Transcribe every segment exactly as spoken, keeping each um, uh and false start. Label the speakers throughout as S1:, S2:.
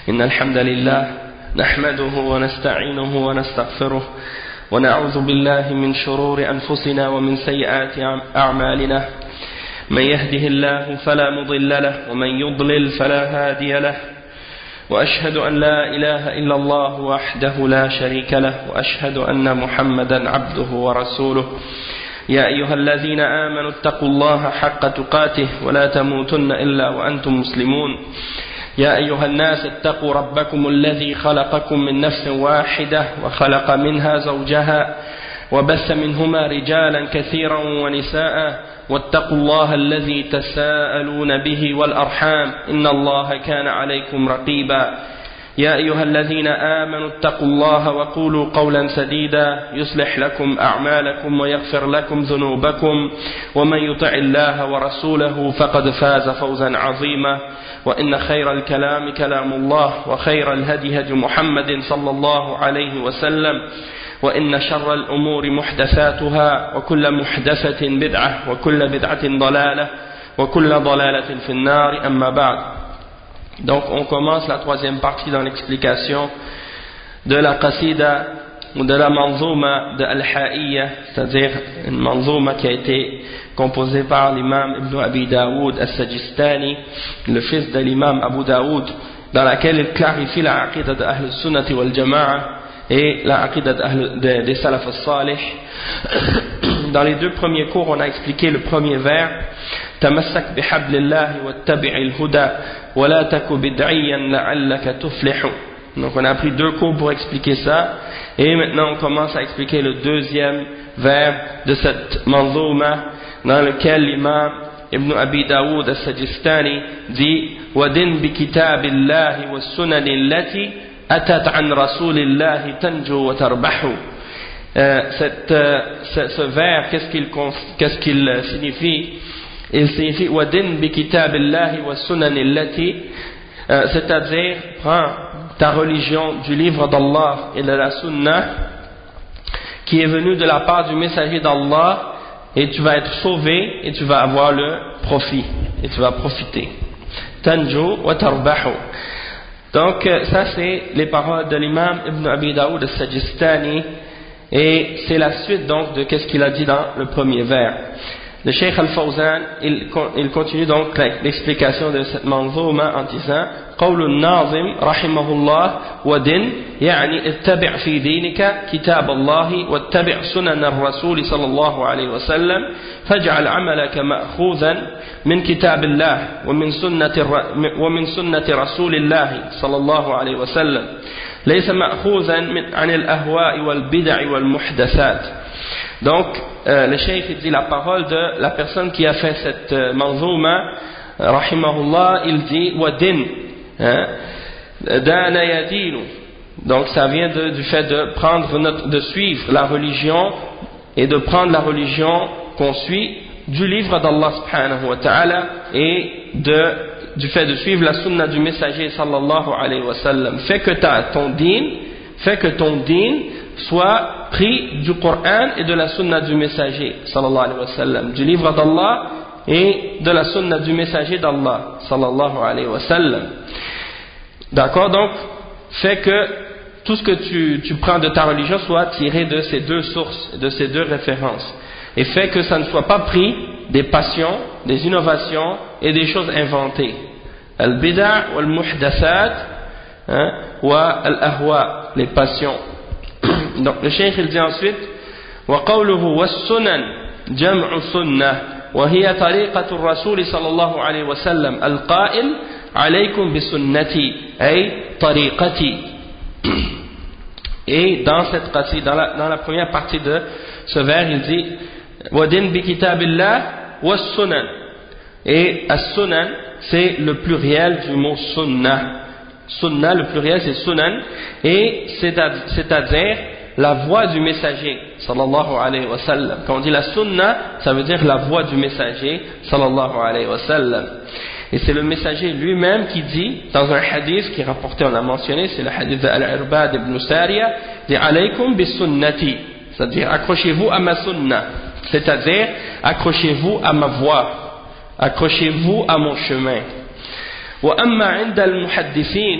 S1: إن الحمد لله نحمده ونستعينه ونستغفره ونعوذ بالله من شرور أنفسنا ومن سيئات أعمالنا من يهده الله فلا مضل له ومن يضلل فلا هادي له وأشهد أن لا إله إلا الله وحده لا شريك له وأشهد أن محمدا عبده ورسوله يا أيها الذين آمنوا اتقوا الله حق تقاته ولا تموتن إلا وأنتم مسلمون يا أيها الناس اتقوا ربكم الذي خلقكم من نفس واحدة وخلق منها زوجها وبث منهما رجالا كثيرا ونساء واتقوا الله الذي تساءلون به والأرحام إن الله كان عليكم رقيبا يا أيها الذين آمنوا اتقوا الله وقولوا قولا سديدا يصلح لكم أعمالكم ويغفر لكم ذنوبكم ومن يطع الله ورسوله فقد فاز فوزا عظيما وإن خير الكلام كلام الله وخير الهدي هدي محمد صلى الله عليه وسلم وإن شر الأمور محدثاتها وكل محدثة بدعة وكل بدعة ضلالة وكل ضلالة في النار أما بعد. Donc on commence la troisième partie dans l'explication de la qasida ou de la manzouma de Al-Ha'iyya, c'est-à-dire une manzouma qui a été composée par l'imam Ibn Abi Daoud As-Sajistani, le fils de l'imam Abu Daoud, dans laquelle il clarifie la aqidah de Ahl Sunnati wal Jama'a et la aqidah de, des Salaf al-Salih. Dans les deux premiers cours, on a expliqué le premier vers Tamassak bihablillahi wattabi'il huda wa la taku bid'iyan la'allaka tuflihu. Donc on a pris deux cours pour expliquer ça, et maintenant on commence à expliquer le deuxième vers de cette manzouma dans lequel l'imam Ibn Abi Daoud As-Sajistani dit Wadin bi kitabillahi was sunan allati atat an rasulillahi tanju wa tarbahu. Euh, cette, euh, ce, ce vers, qu'est-ce qu'il, qu'est-ce qu'il signifie? Il signifie Wadin bi kitabillahi was sunan allati, euh, c'est-à-dire prends ta religion du livre d'Allah et de la sunna qui est venue de la part du messager d'Allah, et tu vas être sauvé et tu vas avoir le profit et tu vas profiter. Tanju wa tarbahu. Donc ça c'est les paroles de l'imam Ibn Abi Daoud As-Sajistani, et c'est la suite donc de qu'est-ce qu'il a dit dans le premier vers. Le Cheikh Al-Fawzan, il, il continue donc l'explication de cette manzouma en disant قول الناظم رحمه الله ودن يعني اتبع في دينك كتاب الله واتبع سنن الرسول صلى الله عليه وسلم فاجعل عملك مأخوذا من كتاب الله ومن سنة ومن سنة رسول الله صلى الله عليه وسلم ليس مأخوذا من عن الأهواء والبدع والمحدثات. Donc euh, le cheikh dit la parole de la personne qui a fait cette euh, manzouma rahimahullah, il dit wadin, hein, dana yadinu. Donc ça vient de, du fait de prendre notre, de suivre la religion et de prendre la religion qu'on suit du livre d'Allah subhanahu wa ta'ala et de, du fait de suivre la sunna du messager sallallahu alayhi wa sallam. Fais que ta, ton din, fais que ton din soit pris du Coran et de la sunna du messager sallallahu alayhi wa sallam, du livre d'Allah et de la sunna du messager d'Allah sallallahu alayhi wa sallam. D'accord, donc fais que tout ce que tu, tu prends de ta religion soit tiré de ces deux sources, de ces deux références, et fais que ça ne soit pas pris des passions, des innovations et des choses inventées. Al-bida' wal-muhdathat wa al-ahwa, les passions. Donc le cheikh il dit ensuite وقوله والسنن جمع سنة وهي طريقة الرسول صلى الله عليه وسلم القائل عليكم بسنتي أي طريقتي. Et dans cette partie, dans la, dans la première partie de ce vers, il dit ودن بكتاب الله والسنن, et as-sunan c'est le pluriel du mot sunnah. Sunnah, le pluriel c'est sunan, et c'est-à-dire la voix du messager sallallahu alayhi wa sallam. Quand on dit la sunna, ça veut dire la voix du messager sallallahu alayhi wa sallam. Et c'est le messager lui-même qui dit dans un hadith qui est rapporté, on l'a mentionné, c'est le hadith de Al-Irbad ibn Sariya, dit alaykum bis sunnati, c'est-à-dire accrochez-vous à ma sunna, c'est-à-dire accrochez-vous à ma voix, accrochez-vous à mon chemin. Wa amma 'inda al-muhaddithin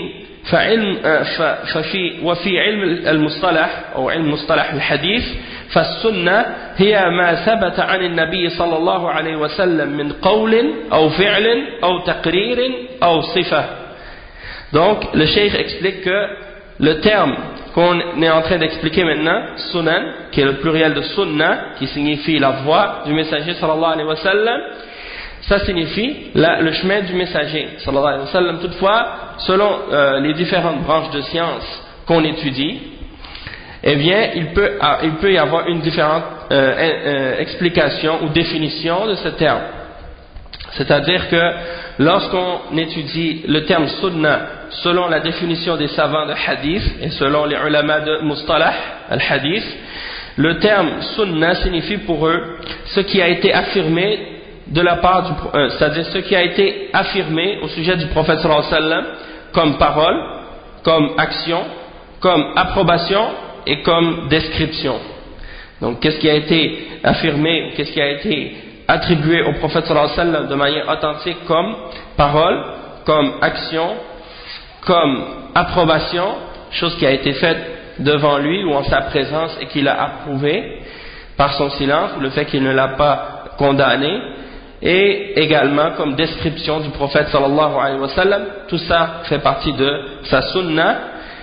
S1: فعلم ففي وفي علم المصطلح أو علم مصطلح الحديث فالسنة هي ما ثبت عن النبي صلى الله عليه وسلم من قول أو فعل أو تقرير أو صفة. Donc le cheikh explique que le terme qu'on est en train d'expliquer maintenant, sunan, qui est le pluriel de sunna, qui signifie la voie du messager sallallahu alayhi wa sallam, ça signifie la, le chemin du messager sallallahu alayhi wa sallam. Toutefois, selon euh, les différentes branches de science qu'on étudie, eh bien, il peut, ah, il peut y avoir une différente euh, euh, explication ou définition de ce terme. C'est-à-dire que lorsqu'on étudie le terme sunna selon la définition des savants de hadith et selon les ulama de mustalah al-hadith, le terme sunna signifie pour eux ce qui a été affirmé de la part du, euh, c'est-à-dire ce qui a été affirmé au sujet du prophète sallallahu alayhi wa sallam comme parole, comme action, comme approbation et comme description. Donc qu'est-ce qui a été affirmé, qu'est-ce qui a été attribué au prophète sallallahu alayhi wa sallam de manière authentique comme parole, comme action, comme approbation, chose qui a été faite devant lui ou en sa présence et qu'il a approuvé par son silence ou le fait qu'il ne l'a pas condamné, et également comme description du prophète sallallahu alayhi wa sallam. Tout ça fait partie de sa sunna.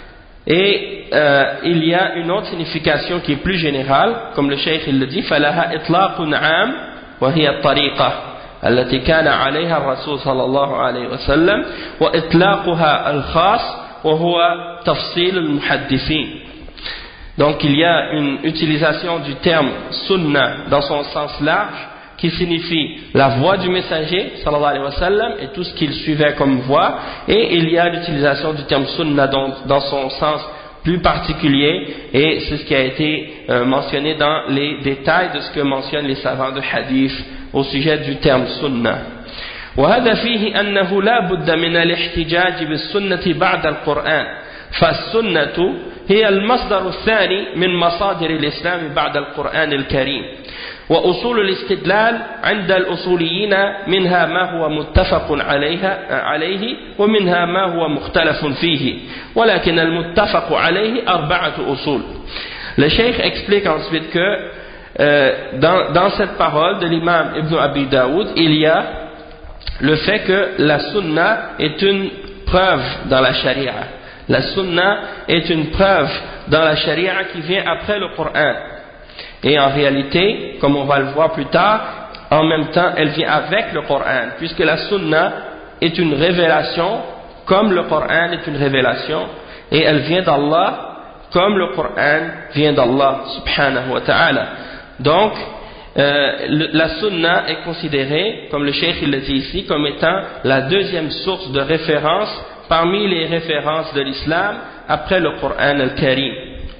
S1: Et euh, il y a une autre signification qui est plus générale, comme le cheikh il le dit, فَلَهَا إِطْلَاقٌ عَامٌ وَهِيَ الطَّرِيقَةُ التي كان عليها الرسول صلى الله عليه وسلم وإطلاقها الخاص وهو تفصيل المحدثين. Donc il y a une utilisation du terme sunna dans son sens large qui signifie la voie du messager sallallahu alayhi wa sallam et tout ce qu'il suivait comme voie, et il y a l'utilisation du terme sunna dans, dans son sens plus particulier, et c'est ce qui a été euh, mentionné dans les détails de ce que mentionnent les savants de hadith au sujet du terme sunna. وهذا فيه أنه لا بد من الاحتجاج بالسنة بعد القرآن فالسنة هي المصدر الثاني من مصادر الإسلام بعد القرآن الكريم وأصول الاستدلال عند الأصوليين منها ما هو متفق عليها عليه ومنها ما هو مختلف فيه ولكن المتفق عليه أربعة أصول. Le cheikh explique ensuite que euh, dans, dans cette parole de l'imam Ibn Abi Daoud, il y a le fait que la sunna est une preuve dans la charia. La sunna est une preuve dans la charia qui vient après le Coran. Et en réalité, comme on va le voir plus tard, en même temps, elle vient avec le Coran, puisque la sunna est une révélation, comme le Coran est une révélation, et elle vient d'Allah, comme le Coran vient d'Allah, subhanahu wa ta'ala. Donc, euh, le, la sunna est considérée, comme le cheikh il le dit ici, comme étant la deuxième source de référence parmi les références de l'islam après le Coran al-Karim.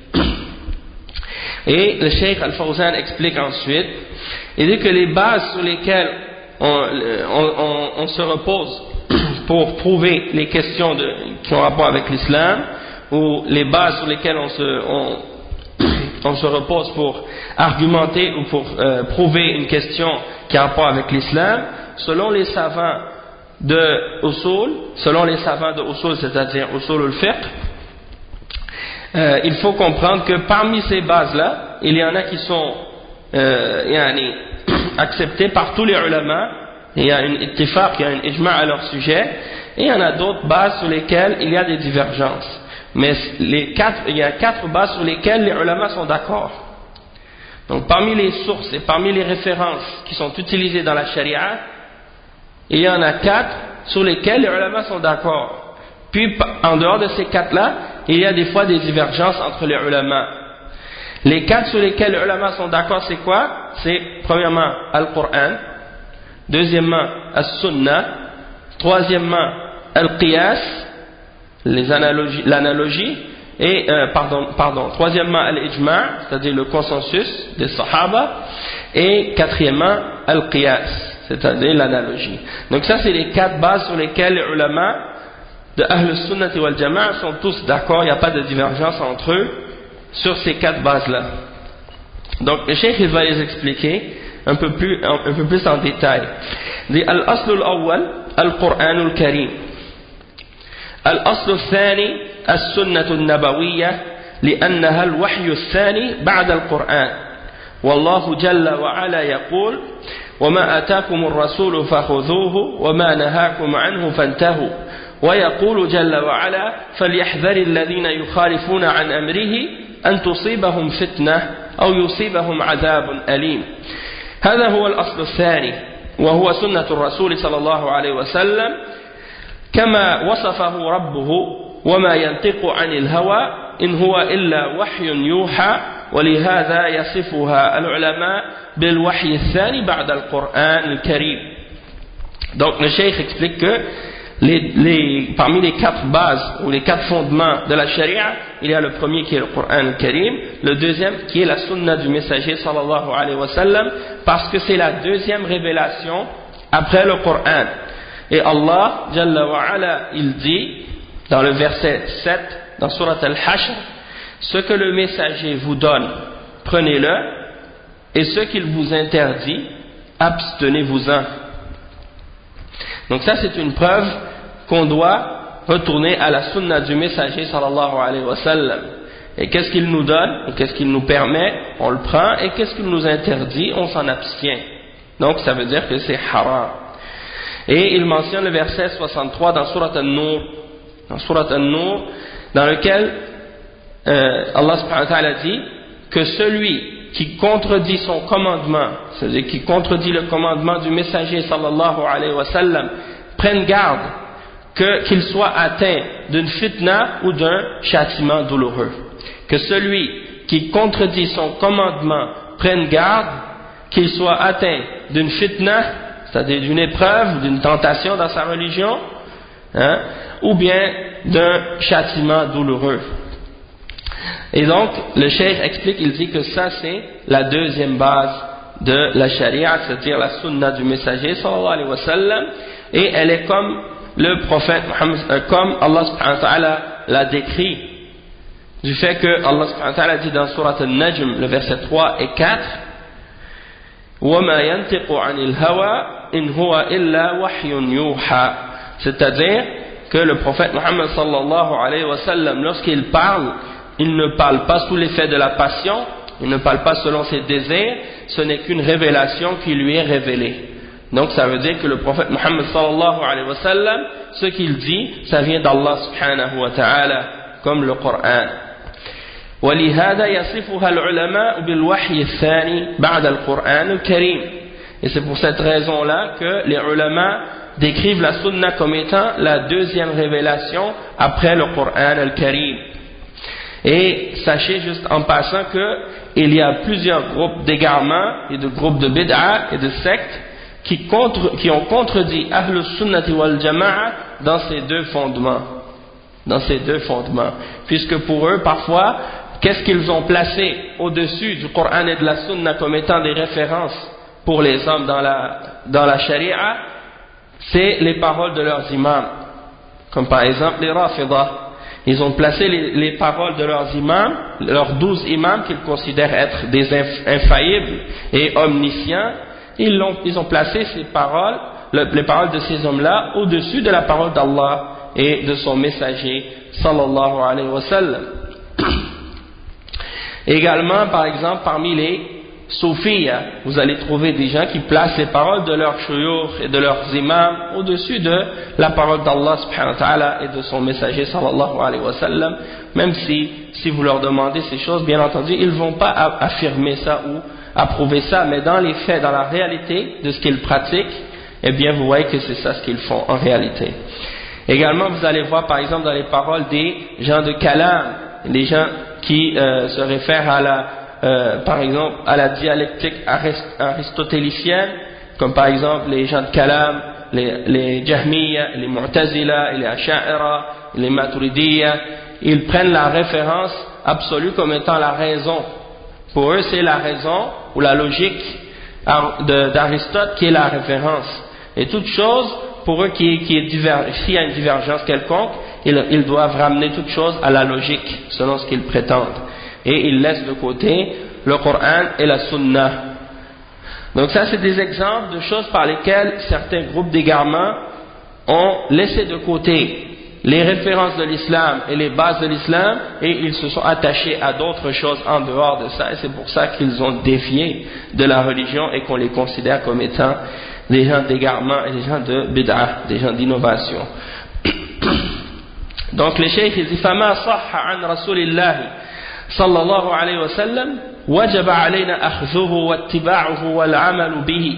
S1: Et le cheikh Al-Fawzan explique ensuite, il dit que les bases sur lesquelles on, on, on, on se repose pour prouver les questions de, qui ont rapport avec l'islam, ou les bases sur lesquelles on se, on, on se repose pour argumenter ou pour euh, prouver une question qui a rapport avec l'islam, selon les savants de Usul, selon les savants de Usul, c'est-à-dire Usul al-Fiqh, Euh, il faut comprendre que parmi ces bases-là, il y en a qui sont euh, yani, acceptées par tous les ulama, il y a une ittifaq, il y a une ijma' à leur sujet, et il y en a d'autres bases sur lesquelles il y a des divergences. Mais les quatre, il y a quatre bases sur lesquelles les ulama sont d'accord. Donc parmi les sources et parmi les références qui sont utilisées dans la charia, il y en a quatre sur lesquelles les ulama sont d'accord. Puis en dehors de ces quatre-là, il y a des fois des divergences entre les ulama. Les quatre sur lesquels les ulama sont d'accord, c'est quoi? C'est premièrement Al-Qur'an, deuxièmement As-Sunnah, troisièmement Al-Qiyas, l'analogie, et euh, pardon, pardon, troisièmement Al-Ijma', c'est-à-dire le consensus des Sahaba, et quatrièmement Al-Qiyas, c'est-à-dire l'analogie. Donc ça c'est les quatre bases sur lesquelles les ulama de Ahl Sunnati wal Jama'a sont tous d'accord, il n'y a pas de divergence entre eux sur ces quatre bases-là. Donc le cheikh il va les expliquer un peu plus, un, un peu plus en détail. Al-Asl al-Awwal, Al-Qur'an al-Karim. الأصل الثاني السنة النبوية لأنها الوحي الثاني بعد القرآن والله جل وعلا يقول وما آتاكم الرسول فخذوه وما نهاكم عنه فانتهوا ويقول جل وعلا فليحذر الذين يخالفون عن أمره أن تصيبهم فتنة أو يصيبهم عذاب أليم. هذا هو الأصل الثاني وهو سنة الرسول صلى الله عليه وسلم كما وصفه ربه وما ينطق عن الهوى إن هو إلا وحي يوحى ولهذا يصفها العلماء بالوحي الثاني بعد القرآن الكريم. Donc le cheikh explique que les, les, parmi les quatre bases ou les quatre fondements de la charia, il y a le premier qui est le Coran al-Karim, le deuxième qui est la sunna du messager sallallahu alayhi wa sallam, parce que c'est la deuxième révélation après le Coran. Et Allah Jalla wa Ala, il dit dans le verset sept dans Surat Al-Hashr, ce que le messager vous donne, prenez-le, et ce qu'il vous interdit, abstenez-vous-en. Donc ça c'est une preuve qu'on doit retourner à la sunna du messager sallallahu alayhi wa sallam. Et qu'est-ce qu'il nous donne, et qu'est-ce qu'il nous permet, on le prend, et qu'est-ce qu'il nous interdit, on s'en abstient. Donc ça veut dire que c'est haram. Et il mentionne le verset soixante-trois dans Surat An-Nur, dans Surat An-Nur, dans lequel euh, Allah subhanahu wa ta'ala dit que celui qui contredit son commandement, c'est-à-dire qui contredit le commandement du messager sallallahu alayhi wa sallam, prenne garde que, qu'il soit atteint d'une fitna ou d'un châtiment douloureux. Que celui qui contredit son commandement prenne garde qu'il soit atteint d'une fitna, c'est-à-dire d'une épreuve, d'une tentation dans sa religion, hein, ou bien d'un châtiment douloureux. Et donc, le cheikh explique, il dit que ça c'est la deuxième base de la charia, c'est-à-dire la sunna du messager sallallahu alayhi wa sallam, et elle est comme le prophète Muhammad, euh, comme Allah subhanahu wa ta'ala l'a décrit, du fait que Allah subhanahu wa ta'ala dit dans Surat Al-Najm, le verset trois et quatre, وَمَا يَنْتِقُ عَنِ الْهَوَى إِنْ هُوَ إِلَّا وَحْيٌ يُوحَى, c'est-à-dire que le prophète Muhammad sallallahu alayhi wa sallam, lorsqu'il parle, il ne parle pas sous l'effet de la passion, il ne parle pas selon ses désirs, ce n'est qu'une révélation qui lui est révélée. Donc ça veut dire que le prophète Muhammad sallallahu alayhi wa sallam, ce qu'il dit, ça vient d'Allah subhanahu wa ta'ala, comme le Coran. وَلِهَذَا يَصِفُهَا الْعُلَمَاءُ بِالْوَحْيِ الثَّانِي بَعْدَ الْقُرْآنِ الْكَرِيمِ. Et c'est pour cette raison-là que les ulama décrivent la sunna comme étant la deuxième révélation après le Coran al-Karim. Et sachez juste en passant qu'il y a plusieurs groupes d'égarements et de groupes de bid'a et de sectes qui, contre, qui ont contredit Ahlus Sunnati wal Jama'a dans ces deux fondements. Dans ces deux fondements. Puisque pour eux, parfois, qu'est-ce qu'ils ont placé au-dessus du Coran et de la Sunna comme étant des références pour les hommes dans la, dans la Sharia? C'est les paroles de leurs imams. Comme par exemple les Rafidah. Ils ont placé les, les paroles de leurs imams, leurs douze imams qu'ils considèrent être des infaillibles et omniscients, ils ont, ils ont placé ces paroles, le, les paroles de ces hommes-là au-dessus de la parole d'Allah et de son messager sallallahu alayhi wa sallam. Également, par exemple, parmi les soufis, vous allez trouver des gens qui placent les paroles de leurs shuyukh et de leurs imams au-dessus de la parole d'Allah subhanahu wa ta'ala et de son messager sallallahu alayhi wa sallam, même si, si vous leur demandez ces choses, bien entendu, ils ne vont pas affirmer ça ou approuver ça, mais dans les faits, dans la réalité de ce qu'ils pratiquent, eh bien vous voyez que c'est ça ce qu'ils font en réalité. Également, vous allez voir par exemple dans les paroles des gens de Kalam, les gens qui euh, se réfèrent à la Euh, par exemple à la dialectique aristotélicienne, comme par exemple les gens de Kalam, les, les Jahmiya, les Mu'tazila, les Asha'ira, les Maturidiyya, ils prennent la référence absolue comme étant la raison. Pour eux c'est la raison ou la logique d'Aristote qui est la référence. Et toute chose, pour eux qui, qui est diver, s'il y a une divergence quelconque, ils, ils doivent ramener toute chose à la logique selon ce qu'ils prétendent. Et ils laissent de côté le Coran et la Sunna. Donc ça c'est des exemples de choses par lesquelles certains groupes d'égarements ont laissé de côté les références de l'islam et les bases de l'islam, et ils se sont attachés à d'autres choses en dehors de ça, et c'est pour ça qu'ils ont dévié de la religion et qu'on les considère comme étant des gens d'égarement et des gens de bid'ah, des gens d'innovation. Donc le cheikh il dit فما صح عن رسول الله صلى الله عليه وسلم وجب علينا أخذه واتباعه والعمل به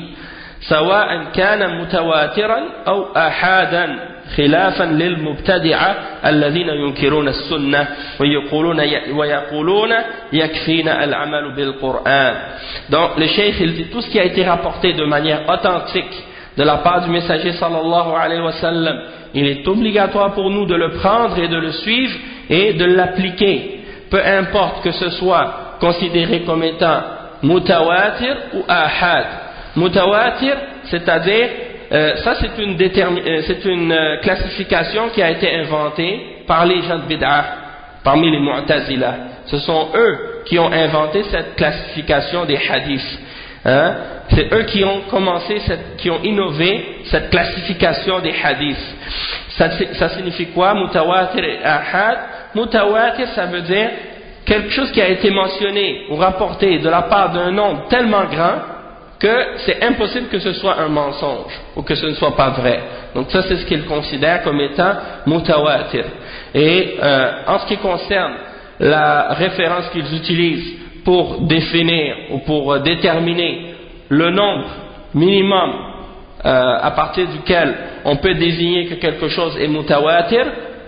S1: سواء كان متواترا أو آحادا خلافا للمبتدعة الذين ينكرون السنة ويقولون ويقولون يكفينا العمل بالقرآن. Donc le cheikh il dit tout ce qui a été rapporté de manière authentique de la part du messager sallallahu alayhi wa sallam, il est obligatoire pour nous de le prendre et de le suivre et de l'appliquer, peu importe que ce soit considéré comme étant mutawatir ou ahad. Mutawatir, c'est-à-dire, euh, ça c'est une, euh, c'est une euh, classification qui a été inventée par les gens de bid'ah, parmi les mu'tazila. Ce sont eux qui ont inventé cette classification des hadiths. Hein? C'est eux qui ont commencé, cette, qui ont innové cette classification des hadiths. Ça, ça signifie quoi? Mutawatir et ahad. Mutawatir, ça veut dire quelque chose qui a été mentionné ou rapporté de la part d'un nombre tellement grand que c'est impossible que ce soit un mensonge ou que ce ne soit pas vrai. Donc ça c'est ce qu'ils considèrent comme étant mutawatir. Et euh, en ce qui concerne la référence qu'ils utilisent pour définir ou pour déterminer le nombre minimum euh, à partir duquel on peut désigner que quelque chose est mutawatir,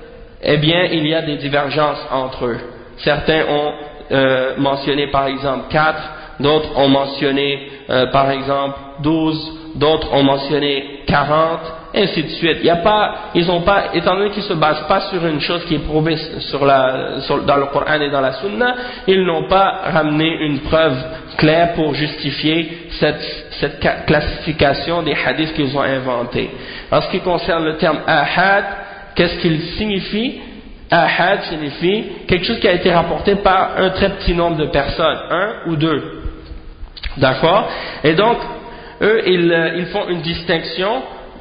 S1: eh bien il y a des divergences entre eux. Certains ont euh, mentionné par exemple quatre, d'autres ont mentionné euh, par exemple douze, d'autres ont mentionné quarante, ainsi de suite. Il y a pas, ils ont pas, étant donné qu'ils se basent pas sur une chose qui est prouvée sur la, sur, dans le Coran et dans la Sunna, ils n'ont pas ramené une preuve claire pour justifier cette, cette classification des hadiths qu'ils ont inventés. En ce qui concerne le terme ahad, qu'est-ce qu'il signifie? Ahad signifie quelque chose qui a été rapporté par un très petit nombre de personnes, un ou deux. D'accord? Et donc, eux, ils, ils font une distinction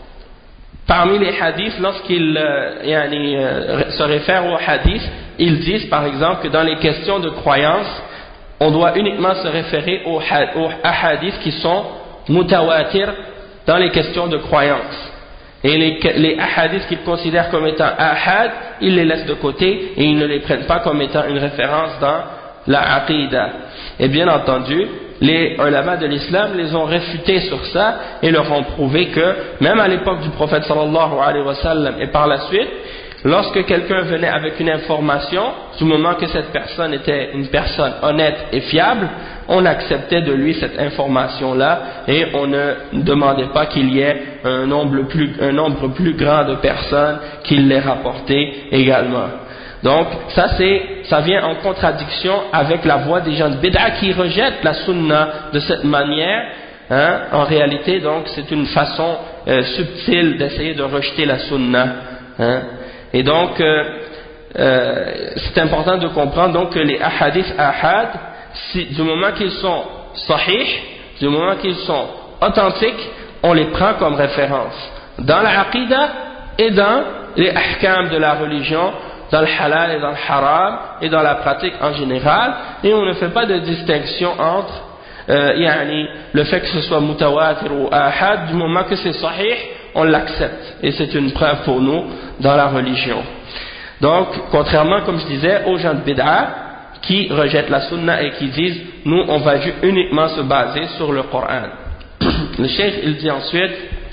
S1: parmi les hadiths lorsqu'ils euh, yani, euh, se réfèrent aux hadiths. Ils disent par exemple que dans les questions de croyance, on doit uniquement se référer aux, aux hadiths qui sont mutawatir dans les questions de croyance. Et les, les hadiths qu'ils considèrent comme étant ahad, ils les laissent de côté et ils ne les prennent pas comme étant une référence dans la aqidah. Et bien entendu, les ulama de l'islam les ont réfutés sur ça et leur ont prouvé que même à l'époque du prophète sallallahu alayhi wa sallam et par la suite, lorsque quelqu'un venait avec une information, du moment que cette personne était une personne honnête et fiable, on acceptait de lui cette information-là et on ne demandait pas qu'il y ait un nombre plus, un nombre plus grand de personnes qui l'aient rapporté également. Donc ça c'est, ça vient en contradiction avec la voix des gens de bid'a qui rejettent la sunna de cette manière. Hein? En réalité, donc c'est une façon euh, subtile d'essayer de rejeter la sunna. Hein? Et donc euh, euh, c'est important de comprendre donc que les ahadiths ahad, si, du moment qu'ils sont sahih, du moment qu'ils sont authentiques, on les prend comme référence dans la aqidah et dans les ahkam de la religion, dans le halal et dans le haram et dans la pratique en général, et on ne fait pas de distinction entre euh, yani, le fait que ce soit mutawatir ou ahad. Du moment que c'est sahih, on l'accepte et c'est une preuve pour nous dans la religion. Donc contrairement, comme je disais, aux gens de bid'a qui rejettent la sunna et qui disent nous on va uniquement se baser sur le Coran. Le cheikh il dit ensuite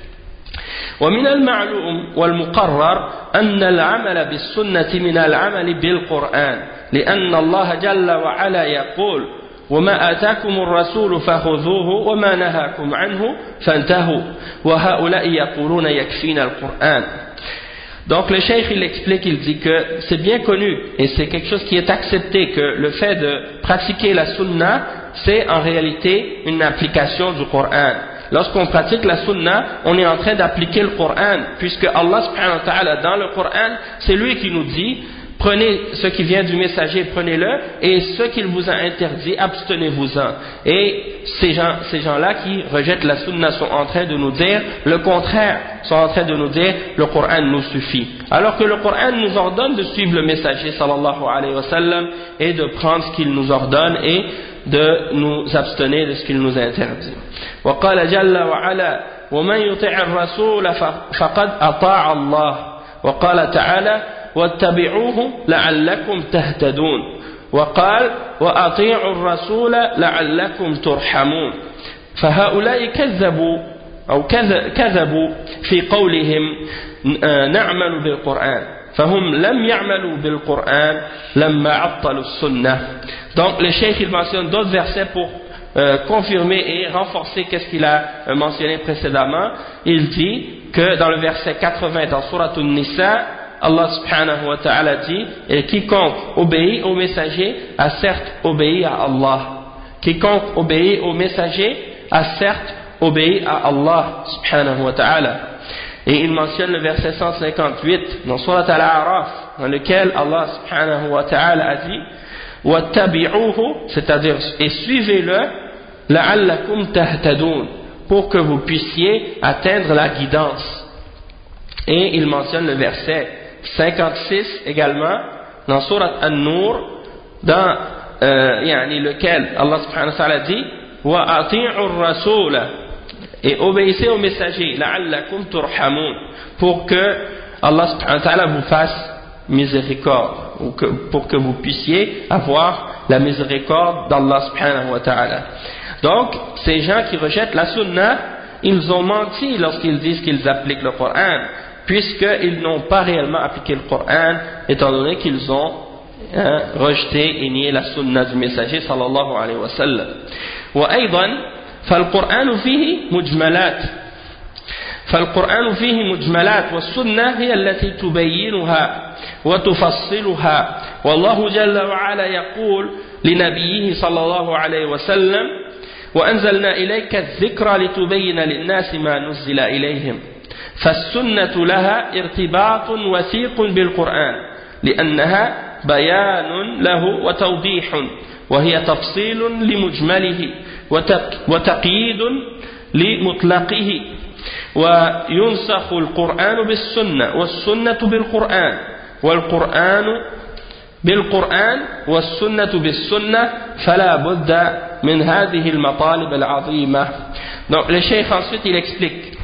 S1: ومن المعلوم والمقرر أن العمل بالسنة من العمل بالقرآن لأن الله جل وعلا يقول وما آتاكم الرسول فخذوه وما نهاكم عنه فانتهوا وهؤلاء يقولون يكفينا القرآن. Donc le cheikh il explique, il dit que c'est bien connu et c'est quelque chose qui est accepté que le fait de pratiquer la sunna c'est en réalité une application du Coran. Lorsqu'on pratique la sunna, on est en train d'appliquer le Coran, puisque Allah subhanahu wa ta'ala dans le Coran, c'est lui qui nous dit prenez ce qui vient du messager, prenez-le, et ce qu'il vous a interdit, abstenez-vous-en. Et ces gens, ces gens-là qui rejettent la sunna sont en train de nous dire le contraire, sont en train de nous dire le Coran nous suffit. Alors que le Coran nous ordonne de suivre le messager sallallahu alayhi wa sallam et de prendre ce qu'il nous ordonne et de nous abstenir de ce qu'il nous interdit. وقال جل وعلا ومن يطع الرسول فقد أطاع الله وقال تعالى واتبعوه لعلكم تهتدون وقال وأطيعوا الرسول لعلكم ترحمون فهؤلاء كذبوا أو كذبوا في قولهم نعمل بالقرآن فهم لم يعملوا بالقرآن لما عطلوا السنة. Donc le cheikh il mentionne d'autres versets pour euh, confirmer et renforcer qu'est-ce qu'il a euh, mentionné précédemment. Il dit que dans le verset quatre-vingts dans Surat An-Nisa, Allah subhanahu wa ta'ala dit et quiconque obéit au messager a certes obéi à Allah. Quiconque obéit au messager a certes obéi à Allah subhanahu wa ta'ala. Et il mentionne le verset cent cinquante-huit dans Surat Al-A'raf, dans lequel Allah subhanahu wa ta'ala a dit وَاتَّبِعُوهُ, c'est-à-dire et suivez-le لَعَلَّكُمْ تَهْتَدُونَ, pour que vous puissiez atteindre la guidance. Et il mentionne le verset cinquante-six également dans Surat An-Nur, dans euh, yani lequel Allah subhanahu wa ta'ala dit وَأَطِيعُوا الرَّسُولَ, et obéissez au messager لَعَلَّكُمْ تُرْحَمُونَ, pour que Allah subhanahu wa ta'ala vous fasse miséricorde, ou que, pour que vous puissiez avoir la miséricorde d'Allah subhanahu wa ta'ala. Donc ces gens qui rejettent la sunna, ils ont menti lorsqu'ils disent qu'ils appliquent le Coran, puisqu'ils n'ont pas réellement appliqué le Coran, étant donné qu'ils ont hein, rejeté et nié la sunna du messager sallallahu alayhi wa sallam. وأيضا فالقرآن فيه مجملات فالقرآن فيه مجملات والسنة هي التي تبينها وتفصلها والله جل وعلا يقول لنبيه صلى الله عليه وسلم وأنزلنا إليك الذكر لتبين للناس ما نزل إليهم فالسنة لها ارتباط وثيق بالقرآن لأنها بيان له وتوضيح وهي تفصيل لمجمله وتقييد لمطلقه وينسخ القرآن بالسنة والسنة بالقرآن والقرآن بالقرآن والسنة بالسنة فلا بد من هذه المطالب العظيمة. Donc le cheikh ensuite il explique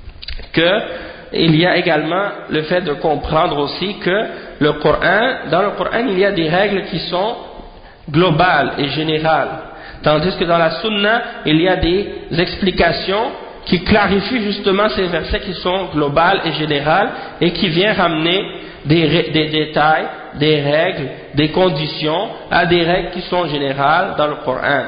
S1: que il y a également le fait de comprendre aussi que le Coran, dans le Coran il y a des règles qui sont globales et générales, tandis que dans la sunna il y a des explications qui clarifient justement ces versets qui sont globales et générales et qui viennent ramener des, des détails, des règles, des conditions à des règles qui sont générales dans le Coran.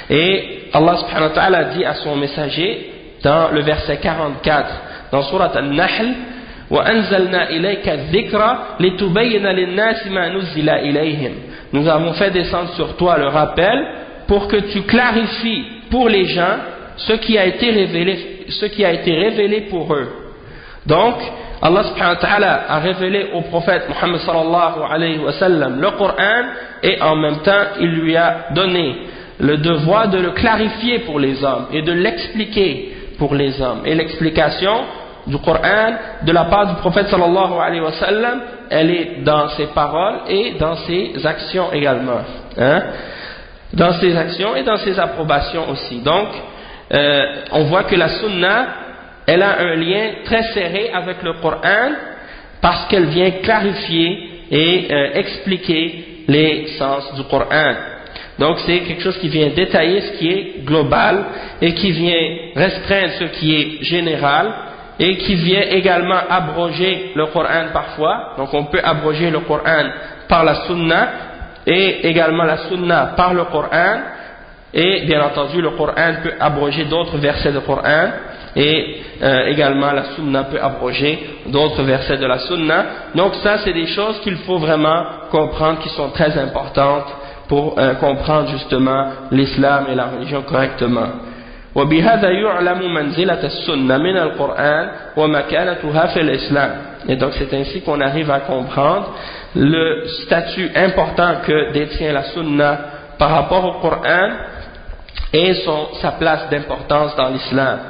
S1: Et Allah subhanahu wa ta'ala dit à son messager dans le verset quarante-quatre dans Surat An-Nahl وَأَنزَلْنَا إِلَيْكَ الذِّكْرَ لِتُبَيِّنَ لِلنَّاسِ مَا نُزِّلَ إِلَيْهِمْ. Nous avons fait descendre sur toi le rappel pour que tu clarifies pour les gens ce qui a été révélé, ce qui a été révélé pour eux. Donc Allah subhanahu wa ta'ala a révélé au prophète Muhammad sallallahu alayhi wa sallam le Coran et en même temps il lui a donné le devoir de le clarifier pour les hommes et de l'expliquer pour les hommes. Et l'explication du Coran de la part du prophète sallallahu alayhi wa sallam, elle est dans ses paroles et dans ses actions également, hein? Dans ses actions et dans ses approbations aussi. Donc euh, on voit que la sunna elle a un lien très serré avec le Coran parce qu'elle vient clarifier et euh, expliquer les sens du Coran. Donc c'est quelque chose qui vient détailler ce qui est global et qui vient restreindre ce qui est général et qui vient également abroger le Coran parfois. Donc on peut abroger le Coran par la sunna et également la sunna par le Coran, et bien entendu le Coran peut abroger d'autres versets du Coran et euh, également la sunna peut abroger d'autres versets de la sunna. Donc ça c'est des choses qu'il faut vraiment comprendre, qui sont très importantes pour euh, comprendre justement l'islam et la religion correctement. وبهذا يعلم منزلة السنة من القرآن ومكانتها في الإسلام. Et donc c'est ainsi qu'on arrive à comprendre le statut important que détient la sunna par rapport au Coran et son, sa place d'importance dans l'islam.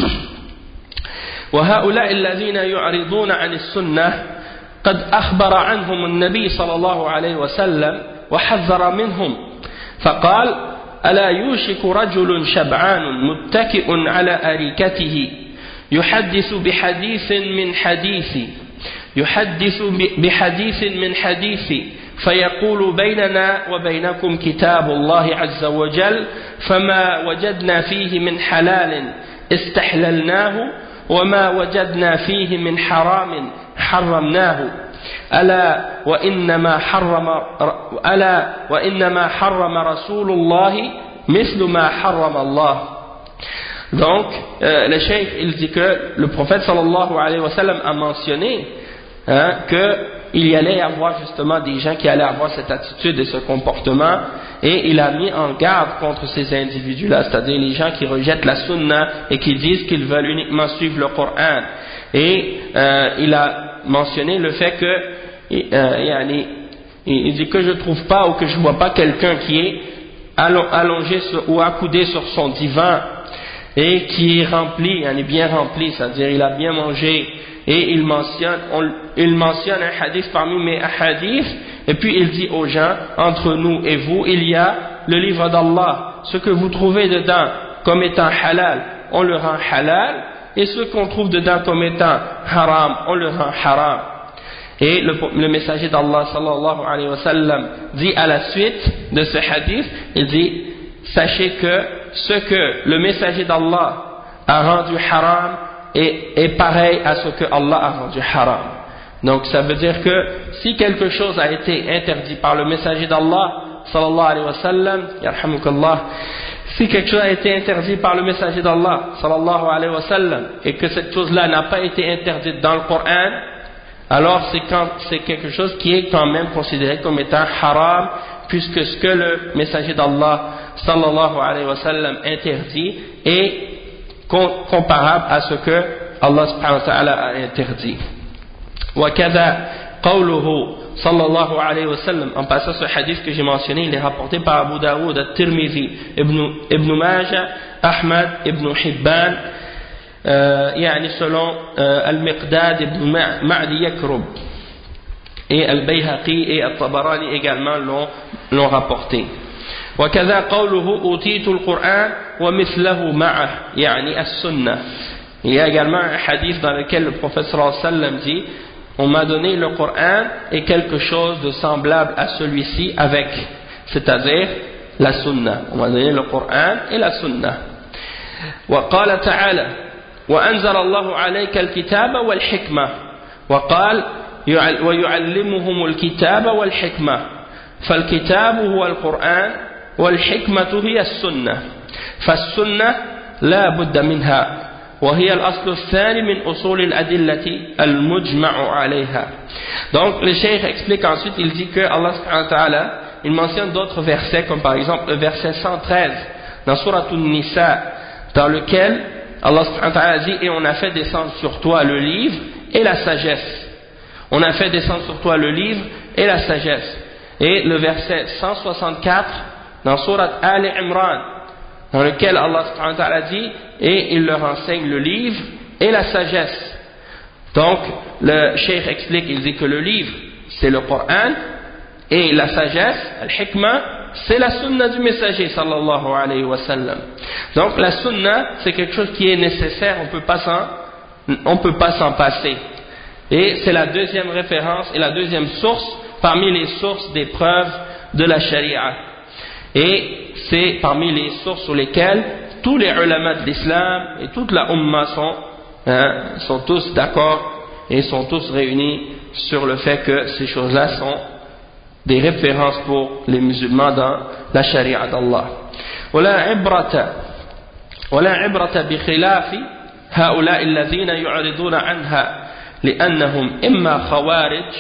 S1: وهؤلاء الذين يعرضون عن السنة قد أخبر عنهم النبي صلى الله عليه وسلم وحذر منهم فقال ألا يوشك رجل شبعان متكئ على أريكته يحدث بحديث من حديثي يحدث بحديث من حديثي فيقول بيننا وبينكم كتاب الله عز وجل فما وجدنا فيه من حلال استحللناه وما وجدنا فيه من حرام حرمناه ألا وإنما حرم ألا وإنما حرم رسول الله مثل ما حرم الله. Donc euh, le cheikh il dit que le prophète sallallahu alayhi wa sallam a mentionné hein, que il y allait avoir justement des gens qui allaient avoir cette attitude et ce comportement, et il a mis en garde contre ces individus-là, c'est-à-dire les gens qui rejettent la sunna et qui disent qu'ils veulent uniquement suivre le Coran. Et euh, il a mentionné le fait que euh, il dit que je trouve pas ou que je vois pas quelqu'un qui est allongé sur, ou accoudé sur son divan et qui est rempli, il est bien rempli, c'est-à-dire il a bien mangé. Et il mentionne, on, il mentionne un hadith parmi mes hadiths, et puis il dit aux gens, entre nous et vous, il y a le livre d'Allah. Ce que vous trouvez dedans comme étant halal, on le rend halal, et ce qu'on trouve dedans comme étant haram, on le rend haram. Et le, le messager d'Allah sallallahu alayhi wa sallam dit à la suite de ce hadith, il dit, sachez que ce que le messager d'Allah a rendu haram, Et, est pareil à ce que Allah a rendu haram. Donc ça veut dire que si quelque chose a été interdit par le messager d'Allah sallallahu alayhi wa sallam, yarhamukallah, si quelque chose a été interdit par le messager d'Allah sallallahu alayhi wa sallam et que cette chose-là n'a pas été interdite dans le Coran, alors c'est quand c'est quelque chose qui est quand même considéré comme étant haram, puisque ce que le messager d'Allah sallallahu alayhi wa sallam interdit est comparable à ce que Allah subhanahu wa ta'ala a interdit. وكذا قوله صلى الله عليه وسلم, en passant ce hadith que j'ai mentionné, il est rapporté par Abu Daoud, At-Tirmidhi, Ibn, Ibn Majah, Ahmad, Ibn Hibban, euh, يعني selon euh, Al-Miqdad Ibn Ma'di Yakrub, et Al-Bayhaqi et At-Tabarani également l'ont, l'ont rapporté. وكذا قوله أوتيت القرآن ومثله معه يعني السنة. Il y a également un hadith dans lequel le prophète sallallahu alayhi wa sallam dit, on m'a donné le Coran et quelque chose de semblable à celui-ci avec, c'est-à-dire la sunna. On m'a donné le Coran et la sunna. وقال تعالى وأنزل الله عليك الكتاب والحكمة وقال ويعلمهم الكتاب والحكمة فالكتاب هو القرآن والحكمة هي السنة فالسنة لا بد منها وهي الأصل الثاني من أصول الأدلة المجمع عليها. Donc le cheikh explique ensuite, il dit que Allah subhanahu wa ta'ala, il mentionne d'autres versets comme par exemple le verset cent treize dans Surat An-Nisa, dans lequel Allah subhanahu wa ta'ala dit, et on a fait descendre sur toi le livre et la sagesse. On a fait descendre sur toi le livre et la sagesse. Et le verset cent soixante-quatre dans Surat Al-Imran, dans lequel Allah subhanahu wa ta'ala dit, et il leur enseigne le livre et la sagesse. Donc le cheikh explique, il dit que le livre c'est le Coran et la sagesse, al-hikmah, c'est la sunna du messager sallallahu alayhi wa sallam. Donc la sunna c'est quelque chose qui est nécessaire, on peut pas s'en, on peut pas s'en passer. Et c'est la deuxième référence et la deuxième source parmi les sources des preuves de la charia. Et c'est parmi les sources sur lesquelles tous les ulama de l'islam et toute la umma sont, hein, sont tous d'accord et sont tous réunis sur le fait que ces choses-là sont des références pour les musulmans dans la charia d'Allah. ولا عبرة ولا عبرة بخلاف هؤلاء الذين يعرضون عنها لأنهم إما خوارج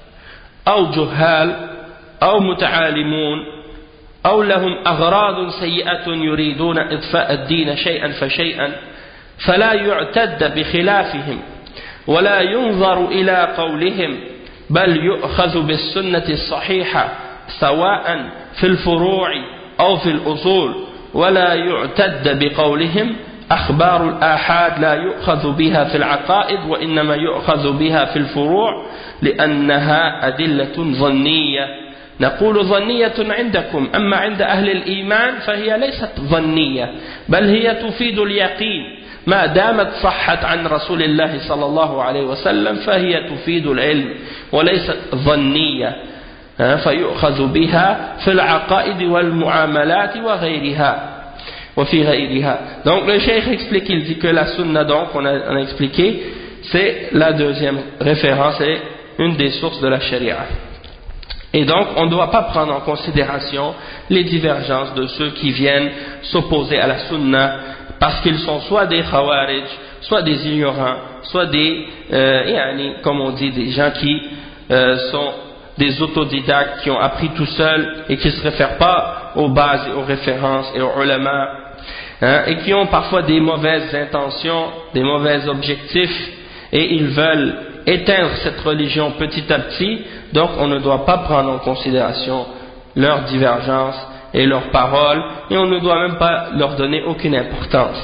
S1: أو جهال أو متعالمون أو لهم أغراض سيئة يريدون إطفاء الدين شيئا فشيئا فلا يعتد بخلافهم ولا ينظر إلى قولهم بل يؤخذ بالسنة الصحيحة سواء في الفروع أو في الأصول ولا يعتد بقولهم أخبار الآحاد لا يؤخذ بها في العقائد وإنما يؤخذ بها في الفروع لأنها أدلة ظنية. نقول ظنية عندكم، أما عند أهل الإيمان فهي ليست ظنية بل هي تفيد اليقين، ما دامت صحت عن رسول الله صلى الله عليه وسلم فهي تفيد العلم وليست ظنية، فيؤخذ بها في العقائد والمعاملات وغيرها وفي غيرها. Donc le cheikh explique, il dit que la sunna, donc on a, on a expliqué, c'est la deuxième référence et une des sources de la charia. Et donc on ne doit pas prendre en considération les divergences de ceux qui viennent s'opposer à la sunna parce qu'ils sont soit des khawarij, soit des ignorants, soit des, euh, yani, comme on dit, des gens qui euh, sont des autodidactes qui ont appris tout seuls et qui ne se réfèrent pas aux bases et aux références et aux ulama, hein, et qui ont parfois des mauvaises intentions, des mauvais objectifs, et ils veulent éteindre cette religion petit à petit. Donc on ne doit pas prendre en considération leurs divergences et leurs paroles, et on ne doit même pas leur donner aucune importance,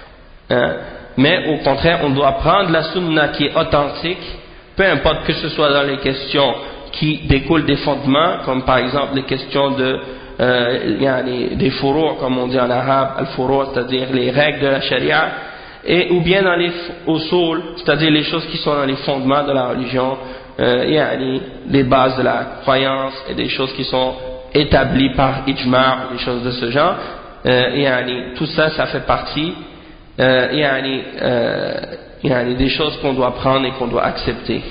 S1: hein. Mais au contraire, on doit prendre la sunna qui est authentique, peu importe que ce soit dans les questions qui découlent des fondements, comme par exemple les questions de euh, il y a les, des furu', comme on dit en arabe, al-furu', c'est-à-dire les règles de la charia, et ou bien dans les usul, c'est-à-dire les choses qui sont dans les fondements de la religion, euh, il y a les, les bases de la croyance et des choses qui sont établies par ijma', des choses de ce genre, euh, il y a les, tout ça, ça fait partie, euh, il y a les, euh, il y a les, des choses qu'on doit prendre et qu'on doit accepter.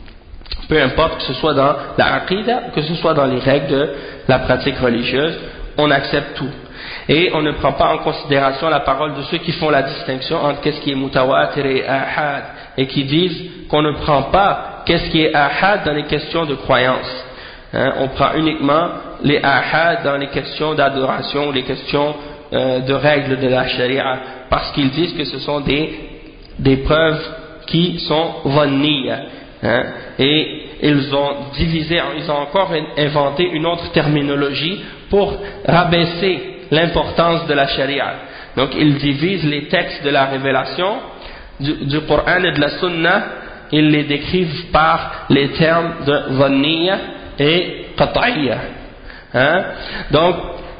S1: Peu importe que ce soit dans la aqidah, que ce soit dans les règles de la pratique religieuse, on accepte tout. Et on ne prend pas en considération la parole de ceux qui font la distinction entre qu'est-ce qui est mutawatir et ahad, et qui disent qu'on ne prend pas qu'est-ce qui est ahad dans les questions de croyance. Hein, on prend uniquement les ahad dans les questions d'adoration, les questions euh, de règles de la sharia, parce qu'ils disent que ce sont des, des preuves qui sont vanniya. Hein, et ils ont divisé, ils ont encore inventé une autre terminologie pour rabaisser l'importance de la charia. Donc ils divisent les textes de la révélation du, du Coran et de la Sunna, ils les décrivent par les termes de vanniya et qat'iyya. Hein? Donc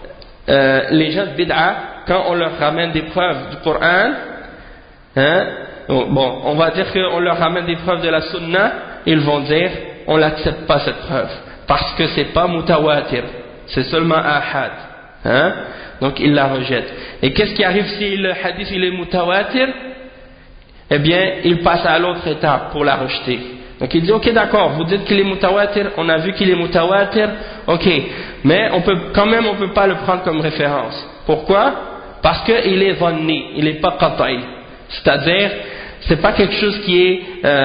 S1: euh, les gens de bid'a, quand on leur ramène des preuves du Coran, hein, bon, on va dire qu'on leur ramène des preuves de la sunna, ils vont dire on n'accepte pas cette preuve parce que c'est pas mutawatir, c'est seulement ahad, hein? Donc ils la rejettent. Et qu'est-ce qui arrive si le hadith il est mutawatir? Eh bien ils passent à l'autre étape pour la rejeter. Donc il dit ok d'accord, vous dites qu'il est mutawatir, on a vu qu'il est mutawatir, ok, mais on peut quand même on peut pas le prendre comme référence. Pourquoi? Parce qu'il est vanni, il n'est pas qat'i. C'est-à-dire, c'est pas quelque chose qui est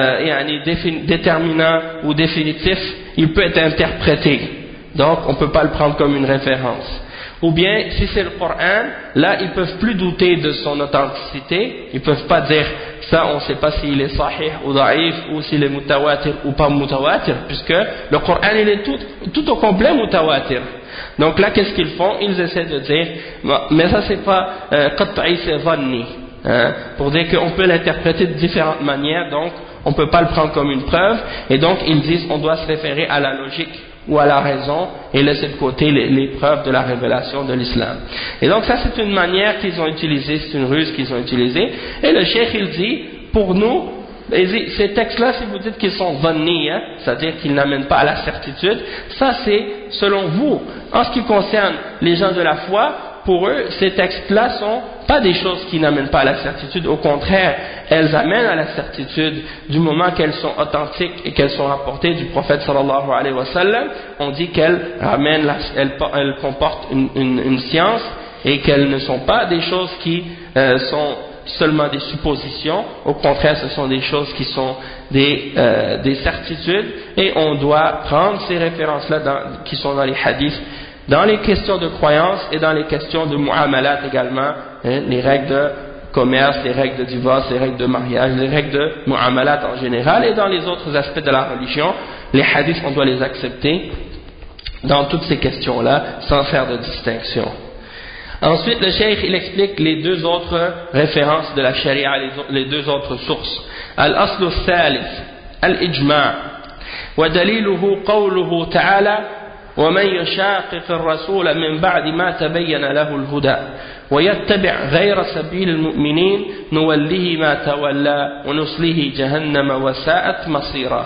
S1: euh, déterminant ou définitif, il peut être interprété. Donc, on ne peut pas le prendre comme une référence. Ou bien, si c'est le Coran, là, ils ne peuvent plus douter de son authenticité, ils ne peuvent pas dire, ça, on ne sait pas s'il est sahih ou da'if, ou s'il est mutawatir ou pas mutawatir, puisque le Coran, il est tout, tout au complet mutawatir. Donc là, qu'est-ce qu'ils font? Ils essaient de dire, mais ça, c'est pas qat'i, c'est vanni. Hein, pour dire qu'on peut l'interpréter de différentes manières, donc on ne peut pas le prendre comme une preuve, et donc ils disent on doit se référer à la logique ou à la raison et laisser de côté les, les preuves de la révélation de l'islam. Et donc ça c'est une manière qu'ils ont utilisée, c'est une ruse qu'ils ont utilisée, et le cheikh il dit pour nous, ces textes-là, si vous dites qu'ils sont vanni, hein, c'est-à-dire qu'ils n'amènent pas à la certitude, ça c'est selon vous. En ce qui concerne les gens de la foi, pour eux, ces textes-là sont pas des choses qui n'amènent pas à la certitude, au contraire, elles amènent à la certitude du moment qu'elles sont authentiques et qu'elles sont rapportées du prophète sallallahu alayhi wa sallam. On dit qu'elles ramènent, la, elles, elles comportent une, une, une science et qu'elles ne sont pas des choses qui euh, sont seulement des suppositions, au contraire ce sont des choses qui sont des, euh, des certitudes, et on doit prendre ces références-là dans, qui sont dans les hadiths, dans les questions de croyance et dans les questions de mu'amalat également, hein, les règles de commerce, les règles de divorce, les règles de mariage, les règles de mu'amalat en général, et dans les autres aspects de la religion, les hadiths on doit les accepter dans toutes ces questions-là sans faire de distinction. Ensuite le cheikh il explique les deux autres références de la charia, les deux autres sources. Al-aslu al-thalith al-ijma' wa daliluhu qawluhu ta'ala ومن يشاقق الرسول من بعد ما تبين له الهدى ويتبع غير سبيل المؤمنين نوله ما تولى ونصله جهنم وساءت مصيرا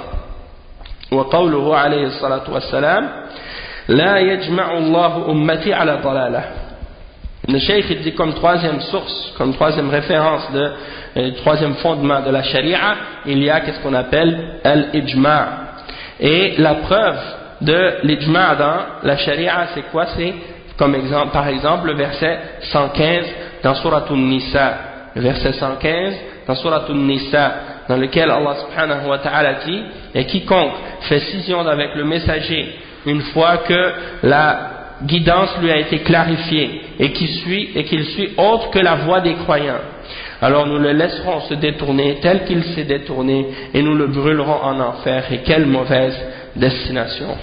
S1: وقوله عليه الصلاة والسلام لا يجمع الله أمتي على ضلالة. Le cheikh dit comme troisième source, comme troisième référence, de, euh, troisième fondement de la charia, il y a qu'est-ce qu'on appelle al-ijma'. Et la preuve de l'ijma' dans la charia, c'est quoi? C'est comme exemple, par exemple, le verset cent quinze dans Surat An-Nisa. Le verset cent quinze dans Surat An-Nisa, dans lequel Allah subhanahu wa ta'ala dit: et quiconque fait scission avec le messager une fois que la guidance lui a été clarifiée et qu'il suit, et qu'il suit autre que la voie des croyants, alors nous le laisserons se détourner tel qu'il s'est détourné et nous le brûlerons en enfer, et quelle mauvaise destination.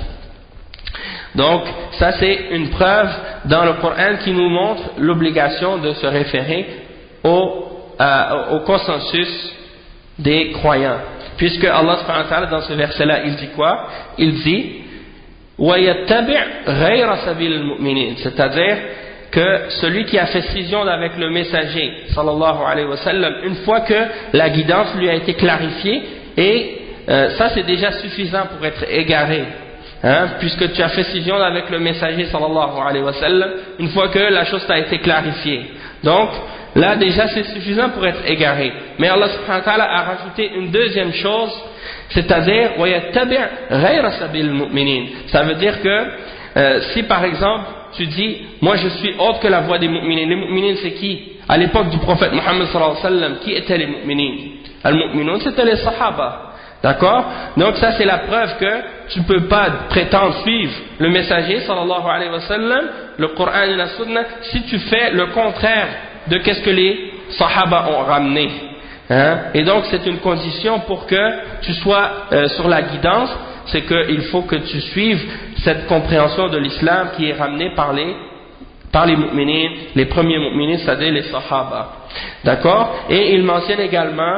S1: Donc ça c'est une preuve dans le Coran qui nous montre l'obligation de se référer au, euh, au consensus des croyants, puisque Allah subhanahu wa ta'ala dans ce verset là il dit quoi? Il dit وَيَتَّبِعْ غَيْرَ سَبِيلِ الْمُؤْمِنِينَ, c'est-à-dire que celui qui a fait scission avec le messager sallallahu alayhi wa sallam, une fois que la guidance lui a été clarifiée, et euh, ça c'est déjà suffisant pour être égaré, hein, puisque tu as fait scission avec le messager sallallahu alayhi wa sallam, une fois que la chose t'a été clarifiée, donc là déjà c'est suffisant pour être égaré. Mais Allah subhanahu wa ta'ala a rajouté une deuxième chose, c'est-à-dire وَيَتَّبِعْ غَيْرَ سَبِيلِ الْمُؤْمِنِينَ. Ça veut dire que euh, si par exemple tu dis moi je suis autre que la voie des mu'minines, les mu'minines c'est qui? À l'époque du prophète Mohammed sallallahu alayhi wa sallam, qui étaient les mu'minines? Al-mu'minun c'était les sahaba, d'accord? Donc ça c'est la preuve que tu ne peux pas prétendre suivre le messager sallallahu alayhi wa sallam, le Coran et la Sunna, si tu fais le contraire de qu'est-ce que les sahaba ont ramené. Hein? Et donc c'est une condition pour que tu sois euh, sur la guidance, c'est qu'il faut que tu suives cette compréhension de l'islam qui est ramenée par les par les mu'minines, les premiers mu'minines, c'est-à-dire les sahaba, d'accord? Et il mentionne également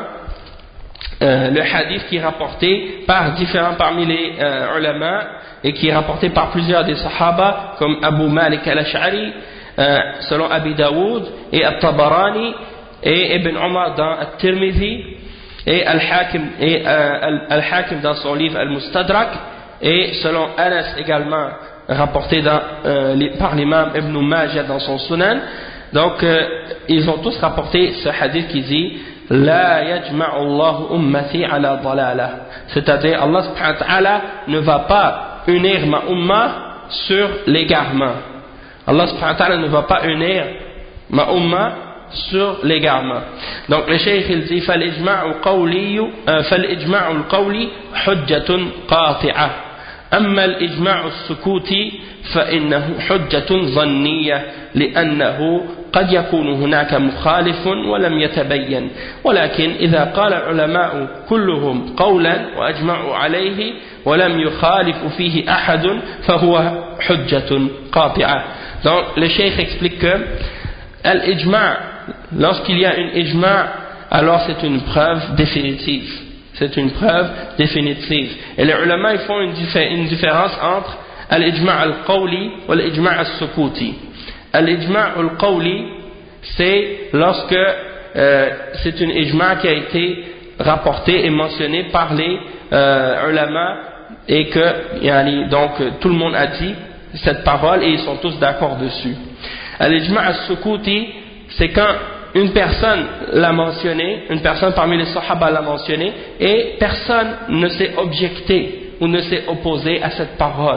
S1: euh, le hadith qui est rapporté par différents parmi les euh, ulama et qui est rapporté par plusieurs des sahaba comme Abu Malik al-Ash'ari euh, selon Abi Daoud et At-Tabarani et Ibn Omar dans At-Tirmidhi et Al-Hakim et euh, Al-Hakim dans son livre Al-Mustadrak, et selon Anas également rapporté dans, euh, par l'imam Ibn Majah dans son Sunan. Donc euh, ils ont tous rapporté ce hadith qui dit La yajma'u Allahu ummati ala dalala, c'est-à-dire Allah subhanahu wa ta'ala ne va pas unir ma umma sur l'égarement. Allah subhanahu wa ta'ala ne va pas unir ma umma sur l'égarement. Donc le cheikh il dit فالإجماع القولي فالإجماع القولي حجة قاطعة أما الإجماع السكوتي فإنه حجة ظنية لأنه قد يكون هناك مخالف ولم يتبين، ولكن إذا قال العلماء كلهم قولا وأجمعوا عليه ولم يخالف فيه أحد فهو حجة قاطعة. Donc le cheikh explique que al-ijma', lorsqu'il y a une ijma', alors c'est une preuve définitive. C'est une preuve définitive. Et les ulama ils font une, diffé une différence entre al-ijma' al-qawli ou al-ijma' al-sukuti. Al-ijma' al-qawli, c'est lorsque euh, c'est une ijma' qui a été rapportée et mentionnée par les euh, ulama, et que yani, donc tout le monde a dit cette parole et ils sont tous d'accord dessus. Al-ijma' al-sukuti, c'est quand une personne l'a mentionné, une personne parmi les sahaba l'a mentionné, et personne ne s'est objecté ou ne s'est opposé à cette parole.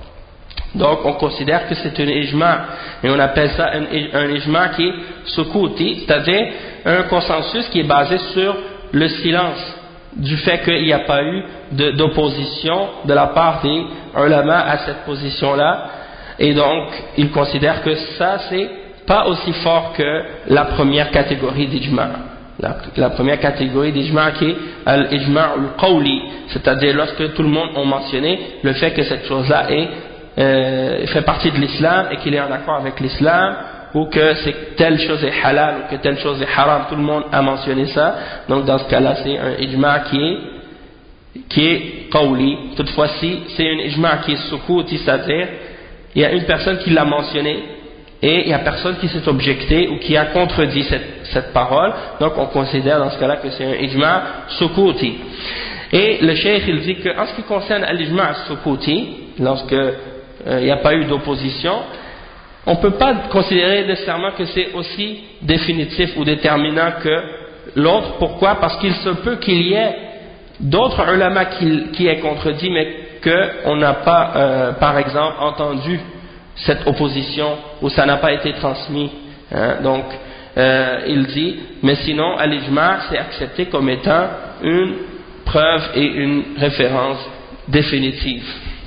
S1: Donc on considère que c'est une ijma', et on appelle ça un, un ijma' qui est sukuti, c'est-à-dire un consensus qui est basé sur le silence, du fait qu'il n'y a pas eu d'opposition de, de la part des ulama à cette position-là, et donc ils considèrent que ça c'est pas aussi fort que la première catégorie d'ijma'. La, la première catégorie d'ijma' qui est al-ijma' al-qawli, c'est-à-dire lorsque tout le monde a mentionné le fait que cette chose-là est, euh, fait partie de l'islam et qu'il est en accord avec l'islam, ou que c'est, telle chose est halal ou que telle chose est haram, tout le monde a mentionné ça. Donc dans ce cas-là, c'est un ijma' qui est qui est qawli. Toutefois, si c'est un ijma' qui est sukuti, c'est-à-dire il y a une personne qui l'a mentionné et il y a personne qui s'est objecté ou qui a contredit cette, cette parole, donc on considère dans ce cas-là que c'est un ijma' sukuti. Et le cheikh il dit qu'en ce qui concerne l'ijma' sukuti, lorsque euh, il n'y a pas eu d'opposition, on ne peut pas considérer nécessairement que c'est aussi définitif ou déterminant que l'autre. Pourquoi? Parce qu'il se peut qu'il y ait d'autres ulama qui, qui aient contredit, mais qu'on n'a pas, euh, par exemple, entendu cette opposition ou ça n'a pas été transmis. Hein? Donc, euh, il dit, mais sinon, al-ijma' c'est accepté comme étant une preuve et une référence définitive.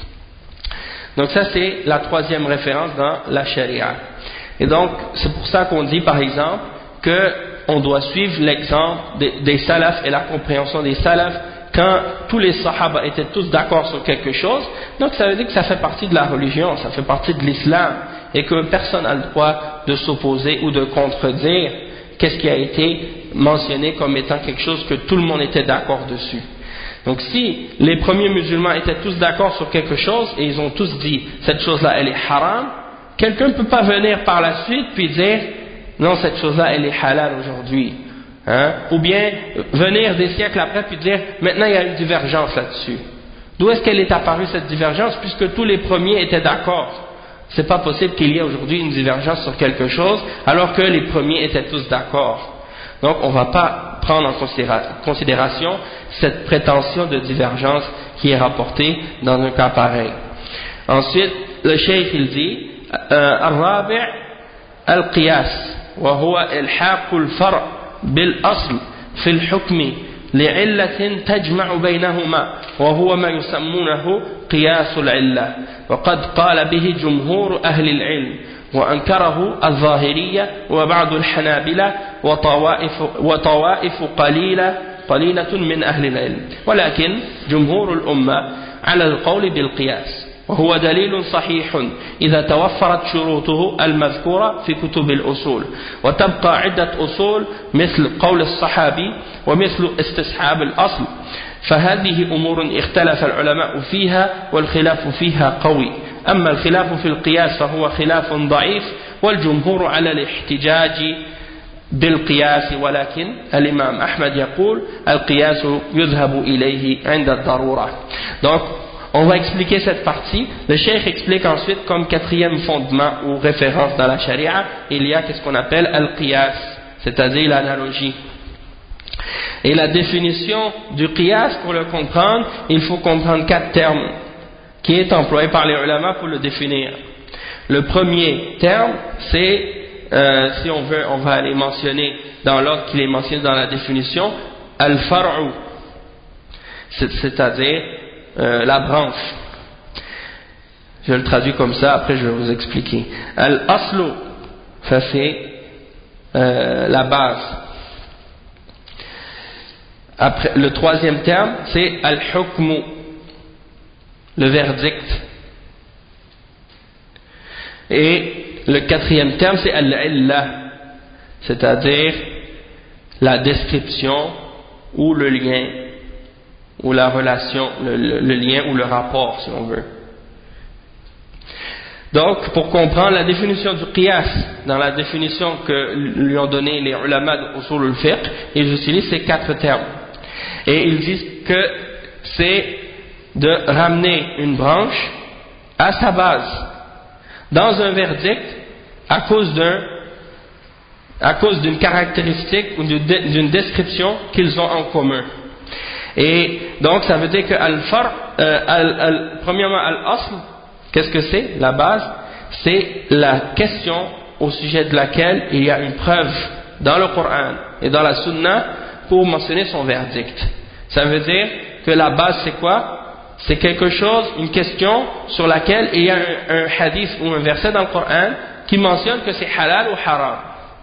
S1: Donc ça c'est la troisième référence dans la charia. Et donc c'est pour ça qu'on dit par exemple qu'on doit suivre l'exemple des, des salafs et la compréhension des salafs quand tous les sahaba étaient tous d'accord sur quelque chose. Donc ça veut dire que ça fait partie de la religion, ça fait partie de l'islam et que personne n'a le droit de s'opposer ou de contredire qu'est-ce qui a été mentionné comme étant quelque chose que tout le monde était d'accord dessus. Donc si les premiers musulmans étaient tous d'accord sur quelque chose et ils ont tous dit cette chose-là elle est haram, quelqu'un ne peut pas venir par la suite puis dire non cette chose-là elle est halal aujourd'hui, hein? Ou bien venir des siècles après puis dire maintenant il y a une divergence là-dessus. D'où est-ce qu'elle est apparue cette divergence puisque tous les premiers étaient d'accord? C'est pas possible qu'il y ait aujourd'hui une divergence sur quelque chose alors que les premiers étaient tous d'accord. Donc on ne va pas prendre en considération cette prétention de divergence qui est rapportée dans un cas pareil. Ensuite, le cheikh il dit الرابع القياس وهو إلحاق الفرع بالأصل في الحكم لعلة تجمع بينهما وهو ما يسمونه قياس العلة وقد قال به جمهور أهل العلم وأنكره الظاهرية وبعض الحنابلة وطوائف, وطوائف قليلة قليلة من أهل العلم ولكن جمهور الأمة على القول بالقياس وهو دليل صحيح إذا توفرت شروطه المذكورة في كتب الأصول وتبقى عدة أصول مثل قول الصحابي ومثل استصحاب الأصل فهذه أمور اختلف العلماء فيها والخلاف فيها قوي أما الخلاف في القياس فهو خلاف ضعيف والجمهور على الاحتجاج بالقياس ولكن الإمام أحمد يقول القياس يذهب إليه عند الضرورة. Donc on va expliquer cette partie. Le cheikh explique ensuite comme quatrième fondement ou référence dans la charia il y a ce qu'on appelle al-qiyas, c'est-à-dire l'analogie. Et la définition du qiyas, pour le comprendre, il faut comprendre quatre termes qui est employé par les ulama pour le définir. Le premier terme, c'est, euh, si on veut, on va aller mentionner dans l'ordre qu'il est mentionné dans la définition, al-far'u, c'est-à-dire euh, la branche. Je le traduis comme ça, après je vais vous expliquer. Al-aslu, ça c'est euh, la base. Après, le troisième terme, c'est al-hukmu, le verdict. Et le quatrième terme, c'est al-illa, c'est-à-dire la description ou le lien, ou la relation, le, le, le lien ou le rapport, si on veut. Donc, pour comprendre la définition du qiyas, dans la définition que lui ont donné les ulama de usul al-fiqh, ils utilisent ces quatre termes. Et ils disent que c'est de ramener une branche à sa base dans un verdict à cause d'un à cause d'une caractéristique ou d'une description qu'ils ont en commun. Et donc ça veut dire que al-far, euh, al, al, premièrement al-asl, qu'est-ce que c'est? La base, c'est la question au sujet de laquelle il y a une preuve dans le Coran et dans la Sunna pour mentionner son verdict. Ça veut dire que la base c'est quoi? C'est quelque chose, une question sur laquelle il y a un, un hadith ou un verset dans le Coran qui mentionne que c'est halal ou haram.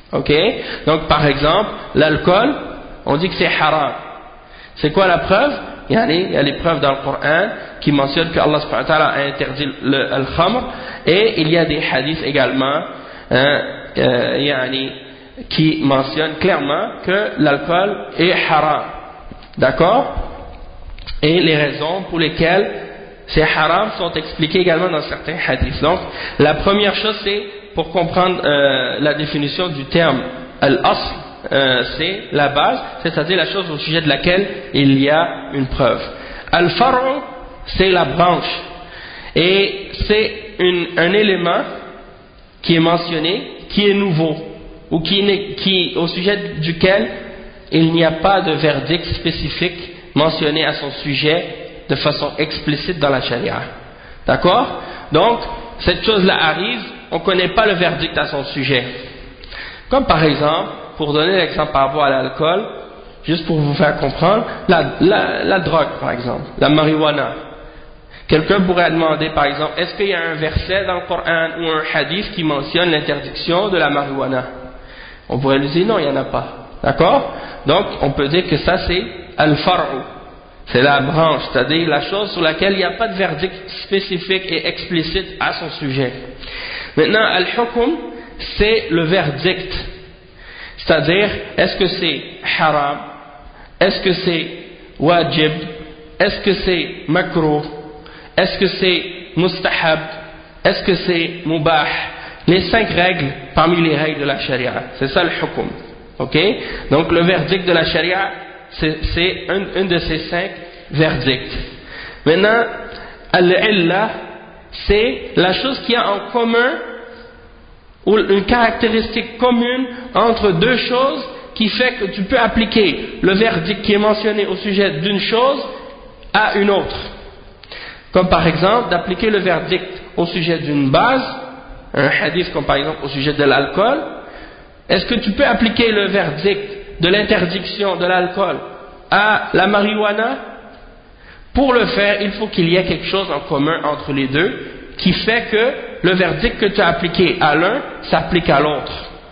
S1: Ok? Donc par exemple, l'alcool, on dit que c'est haram. C'est quoi la preuve? Il y a les preuves dans le Coran qui mentionnent que Allah subhanahu wa ta'ala a interdit le al-khamr, et il y a des hadiths également hein, euh, yani, qui mentionnent clairement que l'alcool est haram. D'accord? Et les raisons pour lesquelles c'est haram sont expliquées également dans certains hadiths. Donc la première chose, c'est pour comprendre euh, la définition du terme al-asl, euh, c'est la base, c'est-à-dire la chose au sujet de laquelle il y a une preuve. Al-far'u, c'est la branche, et c'est une, un élément qui est mentionné, qui est nouveau, ou qui, qui, au sujet duquel il n'y a pas de verdict spécifique mentionné à son sujet de façon explicite dans la charia. D'accord? Donc, cette chose-là arrive, on ne connaît pas le verdict à son sujet. Comme par exemple, pour donner l'exemple par rapport à l'alcool, juste pour vous faire comprendre, la, la, la drogue par exemple, la marijuana. Quelqu'un pourrait demander par exemple, est-ce qu'il y a un verset dans le Coran ou un hadith qui mentionne l'interdiction de la marijuana? On pourrait lui dire non, il n'y en a pas. D'accord? Donc, on peut dire que ça c'est al-far'u. C'est la branche, c'est-à-dire la chose sur laquelle il n'y a pas de verdict spécifique et explicite à son sujet. Maintenant, al-hukm, c'est le verdict. C'est-à-dire, est-ce que c'est haram? Est-ce que c'est wajib? Est-ce que c'est makruh? Est-ce que c'est mustahab? Est-ce que c'est mubah? Les cinq règles parmi les règles de la charia. C'est ça le hukm. Ok? Donc le verdict de la charia, c'est un, un de ces cinq verdicts. Maintenant, al-illa, c'est la chose qui a en commun, ou une caractéristique commune entre deux choses qui fait que tu peux appliquer le verdict qui est mentionné au sujet d'une chose à une autre. Comme par exemple d'appliquer le verdict au sujet d'une base, un hadith comme par exemple au sujet de l'alcool. Est-ce que tu peux appliquer le verdict de l'interdiction de l'alcool à la marijuana? Pour le faire, il faut qu'il y ait quelque chose en commun entre les deux qui fait que le verdict que tu as appliqué à l'un s'applique à l'autre.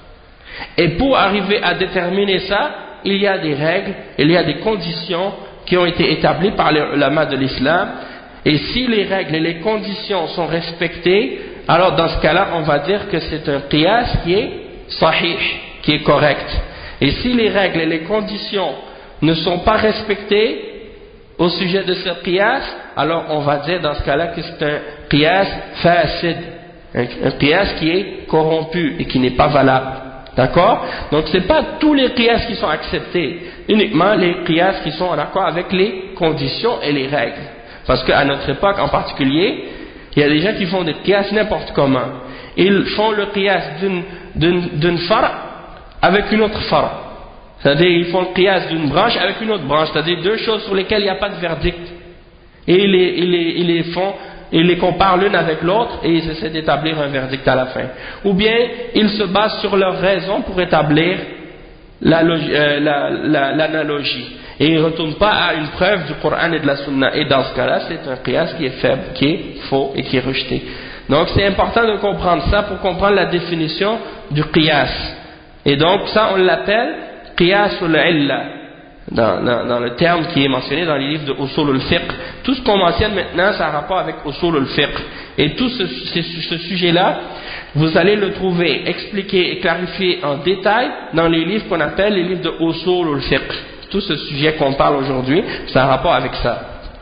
S1: Et pour arriver à déterminer ça, il y a des règles, il y a des conditions qui ont été établies par les ulama de l'islam. Et si les règles et les conditions sont respectées, alors dans ce cas-là, on va dire que c'est un qiyas qui est sahih, qui est correct. Et si les règles et les conditions ne sont pas respectées au sujet de ce qiyas, alors on va dire dans ce cas-là que c'est un qiyas fasid, un, un qiyas qui est corrompu et qui n'est pas valable. D'accord? Donc ce n'est pas tous les qiyas qui sont acceptés, uniquement les qiyas qui sont en accord avec les conditions et les règles. Parce qu'à notre époque en particulier, il y a des gens qui font des qiyas n'importe comment. Ils font le qiyas d'une, d'une, d'une far' avec une autre far'. C'est-à-dire ils font le qiyas d'une branche avec une autre branche, c'est-à-dire deux choses sur lesquelles il n'y a pas de verdict. Et ils les, ils les, ils les font, ils les comparent l'une avec l'autre et ils essaient d'établir un verdict à la fin. Ou bien ils se basent sur leurs raisons pour établir la, euh, la, la, l'analogie. Et ils ne retournent pas à une preuve du Coran et de la Sunna. Et dans ce cas-là, c'est un qiyas qui est faible, qui est faux et qui est rejeté. Donc c'est important de comprendre ça pour comprendre la définition du qiyas. Et donc ça on l'appelle qiyas ul-illa, dans, dans, dans le terme qui est mentionné dans les livres de usul al-fiqh. Tout ce qu'on mentionne maintenant, ça a rapport avec usul al-fiqh. Et tout ce, ce, ce sujet-là, vous allez le trouver expliqué et clarifié en détail dans les livres qu'on appelle les livres de usul al-fiqh. Tout ce sujet qu'on parle aujourd'hui, ça a rapport avec ça.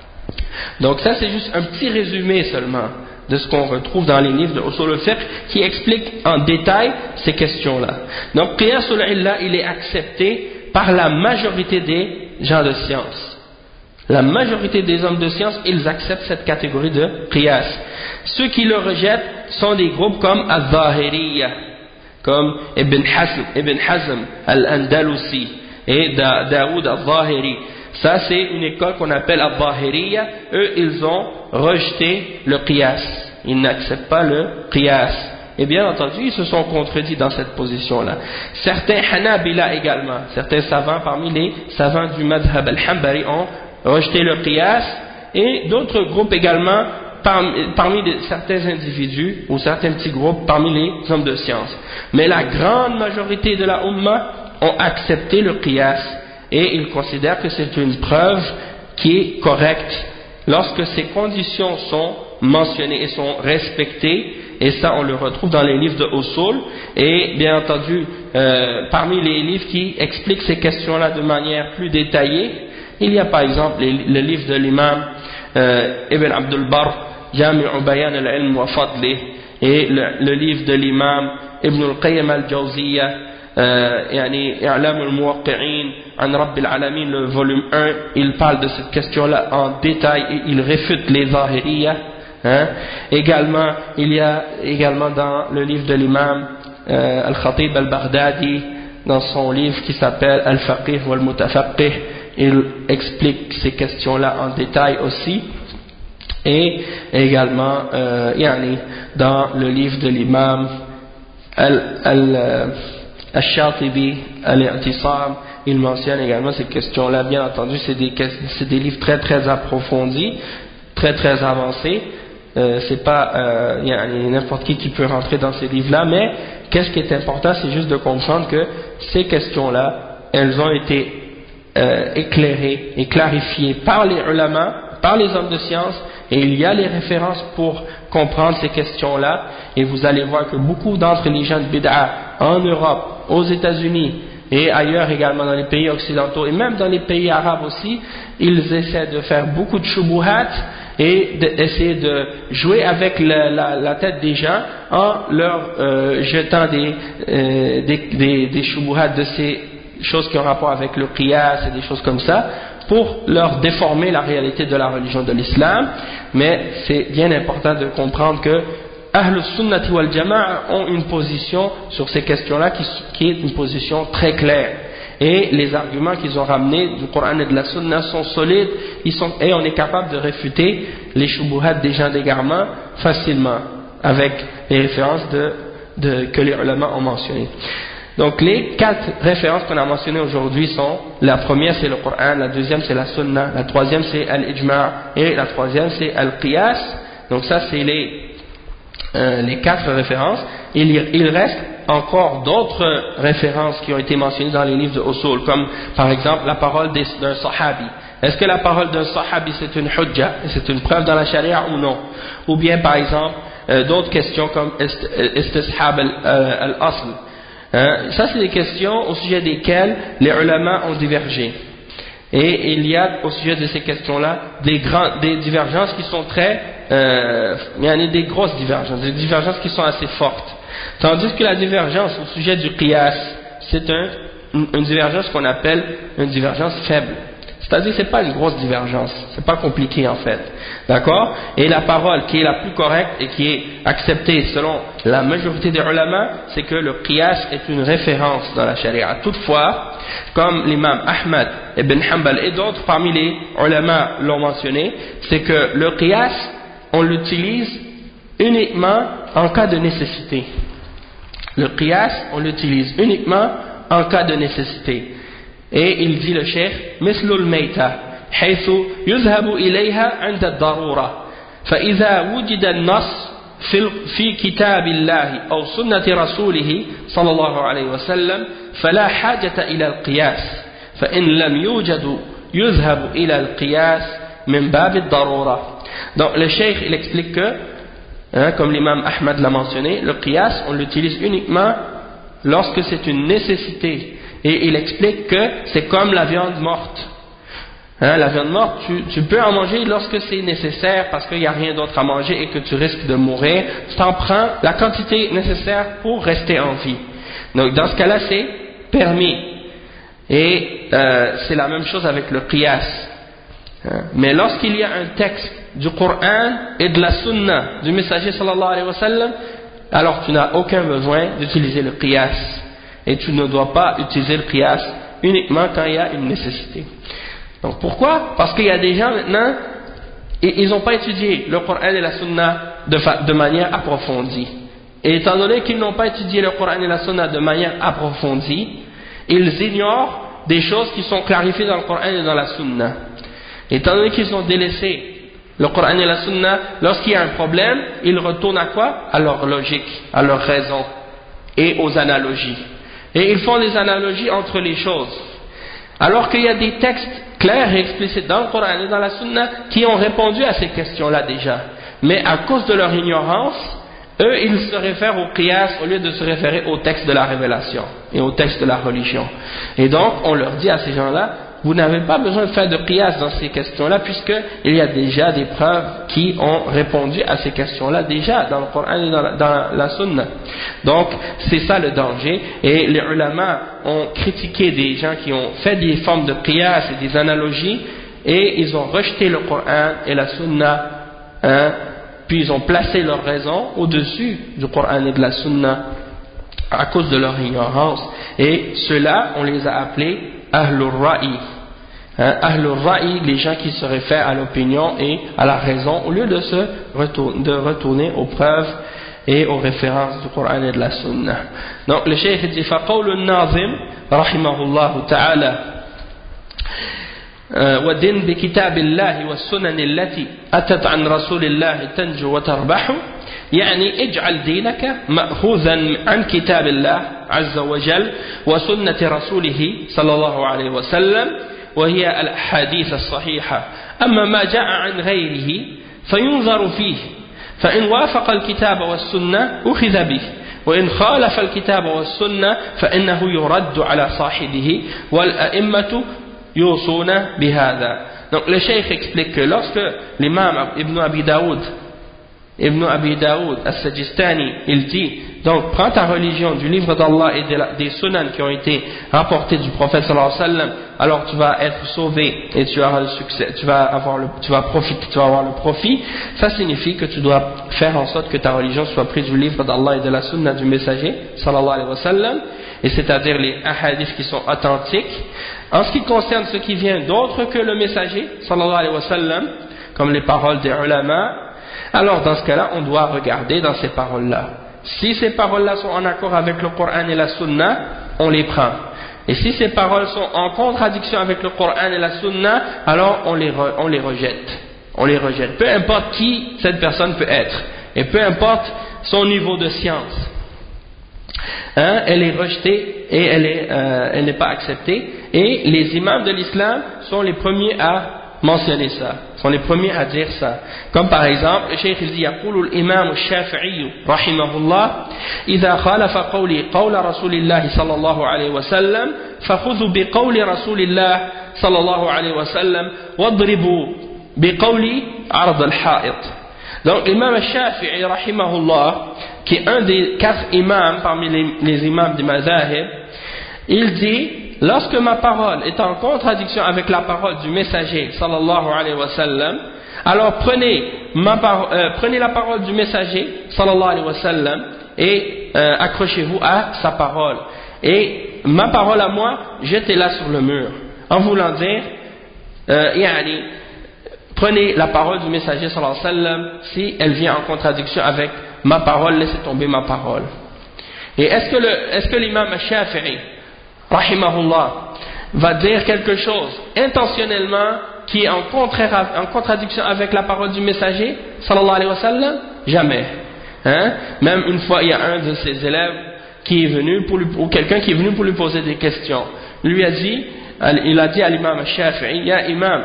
S1: Donc ça c'est juste un petit résumé seulement de ce qu'on retrouve dans les livres de usul al-fiqh qui explique en détail ces questions-là. Donc qiyas ul-illa, il est accepté par la majorité des gens de science. La majorité des hommes de science, ils acceptent cette catégorie de qiyas. Ceux qui le rejettent sont des groupes comme al-Zahiriyya, comme Ibn Hazm, Ibn Hazm al-Andalusi et da, Daoud al-Zahiri. Ça c'est une école qu'on appelle al-Zahiriyya. Eux ils ont rejeté le qiyas, ils n'acceptent pas le qiyas. Et bien entendu ils se sont contredits dans cette position là. Certains Hanabila également, certains savants parmi les savants du madhab al-Hanbali ont rejeté le qiyas, et d'autres groupes également parmi, parmi des, certains individus ou certains petits groupes parmi les hommes de science. Mais la grande majorité de la Ummah ont accepté le qiyas et ils considèrent que c'est une preuve qui est correcte lorsque ces conditions sont mentionnées et sont respectées, et ça on le retrouve dans les livres de Usul, et bien entendu euh, parmi les livres qui expliquent ces questions-là de manière plus détaillée, il y a par exemple les, le livre de l'imam euh, Ibn Abdul Barr, Jami'u Bayan al-Ilm wa Fadlih, et le, le livre de l'imam Ibn al-Qayyim al-Jawziyya, Euh, يعني إعلام الموقعين عن رب العالمين, le volume un, il parle de cette question-là en détail et il réfute les Zahiriyya. Hein. Également, il y a également dans le livre de l'imam euh, Al-Khatib Al-Baghdadi, dans son livre qui s'appelle Al-Faqih wal-Mutafaqih, il explique ces questions-là en détail aussi. Et également, euh, يعني, dans le livre de l'imam Al, Al euh, Al-Shatibi, Al-I'tisam, il mentionne également ces questions-là. Bien entendu, c'est des, c'est des livres très très approfondis, très très avancés. Euh, c'est pas euh, y a n'importe qui qui peut rentrer dans ces livres-là, mais qu'est-ce qui est important, c'est juste de comprendre que ces questions-là, elles ont été euh, éclairées et clarifiées par les ulama, par les hommes de science, et il y a les références pour comprendre ces questions-là, et vous allez voir que beaucoup d'entre les gens de bid'a en Europe, aux États-Unis et ailleurs également dans les pays occidentaux et même dans les pays arabes aussi, ils essaient de faire beaucoup de shubuhat et d'essayer de jouer avec la, la, la tête des gens en leur euh, jetant des, euh, des, des, des shubuhat de ces choses qui ont rapport avec le qiyas et des choses comme ça, pour leur déformer la réalité de la religion de l'islam. Mais c'est bien important de comprendre que Ahlus Sunnati wal Jama'a ont une position sur ces questions-là qui, qui est une position très claire. Et les arguments qu'ils ont ramenés du Coran et de la Sunna sont solides, ils sont, et on est capable de réfuter les shubuhat des gens d'égarement facilement, avec les références de, de, que les ulama ont mentionnées. Donc les quatre références qu'on a mentionnées aujourd'hui sont, la première c'est le Coran, la deuxième c'est la Sunna, la troisième c'est Al-Ijma' et la troisième c'est Al-Qiyas. Donc ça c'est les Euh, les quatre références. Il, il reste encore d'autres références qui ont été mentionnées dans les livres de Usul, comme par exemple la parole d'un sahabi. Est-ce que la parole d'un sahabi c'est une hujja, c'est une preuve dans la charia ou non? Ou bien par exemple euh, d'autres questions comme istishab al-asl. Hein? Ça c'est des questions au sujet desquelles les ulama ont divergé. Et il y a au sujet de ces questions-là des, grands, des divergences qui sont très, euh, il y en a des grosses divergences, des divergences qui sont assez fortes. Tandis que la divergence au sujet du qiyas, c'est un, une, une divergence qu'on appelle une divergence faible. C'est-à-dire que ce n'est pas une grosse divergence, c'est pas compliqué en fait. D'accord? Et la parole qui est la plus correcte et qui est acceptée selon la majorité des ulama, c'est que le qiyas est une référence dans la charia. Toutefois, comme l'imam Ahmad ibn Hanbal et d'autres parmi les ulama l'ont mentionné, c'est que le qiyas, on l'utilise uniquement en cas de nécessité. Le qiyas, on l'utilise uniquement en cas de nécessité. Et il dit le cheikh, مثل الميتة حيث يذهب إليها عند الضرورة فإذا وجد النص في في كتاب الله أو سنة رسوله صلى الله عليه وسلم فلا حاجة إلى القياس فإن لم يوجد يذهب إلى القياس من باب الضرورة. Donc le cheikh il explique que, hein, comme l'imam Ahmad l'a mentionné, le qiyas on l'utilise uniquement lorsque c'est une nécessité. Et il explique que c'est comme la viande morte. Hein, la viande morte, tu, tu peux en manger lorsque c'est nécessaire parce qu'il n'y a rien d'autre à manger et que tu risques de mourir. Tu t'en prends la quantité nécessaire pour rester en vie. Donc dans ce cas-là, c'est permis. Et euh, c'est la même chose avec le qiyas. Hein, mais lorsqu'il y a un texte du Coran et de la Sunna du messager sallallahu alayhi wa sallam, alors tu n'as aucun besoin d'utiliser le qiyas. Et tu ne dois pas utiliser le qiyas uniquement quand il y a une nécessité. Donc pourquoi? Parce qu'il y a des gens maintenant, ils n'ont pas étudié le Coran et la Sunna de, de manière approfondie. Et étant donné qu'ils n'ont pas étudié le Coran et la Sunna de manière approfondie, ils ignorent des choses qui sont clarifiées dans le Coran et dans la Sunna. Étant donné qu'ils ont délaissé le Coran et la Sunna, lorsqu'il y a un problème, ils retournent à quoi? À leur logique, à leur raison et aux analogies. Et ils font des analogies entre les choses. Alors qu'il y a des textes clairs et explicites dans le Coran et dans la Sunna qui ont répondu à ces questions-là déjà. Mais à cause de leur ignorance, eux, ils se réfèrent au qiyas au lieu de se référer au texte de la révélation et au texte de la religion. Et donc, on leur dit à ces gens-là, vous n'avez pas besoin de faire de qiyas dans ces questions-là, puisqu'il y a déjà des preuves qui ont répondu à ces questions-là déjà dans le Coran et dans la, dans la Sunna. Donc, c'est ça le danger. Et les ulama ont critiqué des gens qui ont fait des formes de qiyas et des analogies, et ils ont rejeté le Coran et la Sunna, hein, puis ils ont placé leur raison au-dessus du Coran et de la Sunna à cause de leur ignorance. Et ceux-là, on les a appelés Ahlul Ra'i. Hein, Ahlul Ra'i, les gens qui se réfèrent à l'opinion et à la raison, au lieu de se retourner, de retourner aux preuves et aux références du Coran et de la Sunna. Donc le cheikh dit فقول الناظم رحمه الله تعالى ودن بكتاب الله والسنن التي أتت عن رسول الله تنجو وتربح، يعني اجعل دينك مأخوذا عن كتاب الله عز وجل وسنة رسوله صلى الله عليه وسلم، وهي الأحاديث الصحيحة. أما ما جاء عن غيره فينظر فيه، فإن وافق الكتاب والسنة أخذ به، وإن خالف الكتاب والسنة فإنه يرد على صاحبه، والأئمة يوصون بهذا. Donc le cheikh explique que lorsque l'imam Ibn Abi Daoud Ibn Abi Daoud As-Sajistani, il dit, donc prends ta religion du livre d'Allah et des sunan qui ont été rapportés du prophète sallallahu alayhi wa sallam, alors tu vas être sauvé et tu auras le succès, tu vas avoir le, tu vas profiter, tu vas avoir le profit. Ça signifie que tu dois faire en sorte que ta religion soit prise du livre d'Allah et de la sunna du messager sallallahu alayhi wa sallam, et c'est-à-dire les hadiths qui sont authentiques. En ce qui concerne ce qui vient d'autre que le messager sallallahu alayhi wa sallam, comme les paroles des ulama, alors dans ce cas-là, on doit regarder dans ces paroles-là. Si ces paroles-là sont en accord avec le Coran et la Sunna, on les prend. Et si ces paroles sont en contradiction avec le Coran et la Sunna, alors on les, re, on les rejette. On les rejette. Peu importe qui cette personne peut être, et peu importe son niveau de science. Hein, elle est rejetée et elle est, euh, elle n'est pas acceptée. Et les imams de l'islam sont les premiers à mentionner ça, sont les premiers à dire ça. Comme par exemple, le cheikh il dit يقول الإمام الشافعي رحمه الله إذا خالف قولي قول رسول الله صلى الله عليه وسلم فخذوا بقول رسول الله صلى الله عليه وسلم واضربوا بقولي عرض الحائط. Donc l'imam al-Shafi'i rahimahullah, qui est un des quatre imams parmi les, les imams du mazahib, il dit, lorsque ma parole est en contradiction avec la parole du messager sallallahu alayhi wa sallam, alors prenez, ma par, euh, prenez la parole du messager sallallahu alayhi wa sallam et euh, accrochez-vous à sa parole, et ma parole à moi, jetez-la sur le mur, en voulant dire euh, yani, prenez la parole du messager sallallahu alayhi wa sallam, si elle vient en contradiction avec ma parole, laissez tomber ma parole. Et est-ce que, le, est-ce que l'imam al-Shafi'i rahimahullah va dire quelque chose intentionnellement qui est en, contraire, en contradiction avec la parole du messager sallallahu alayhi wa sallam? Jamais. Hein? Même une fois, il y a un de ses élèves qui est venu pour lui, ou quelqu'un qui est venu pour lui poser des questions. Il lui a dit, il a dit à l'imam al-Shafi'i, ya imam,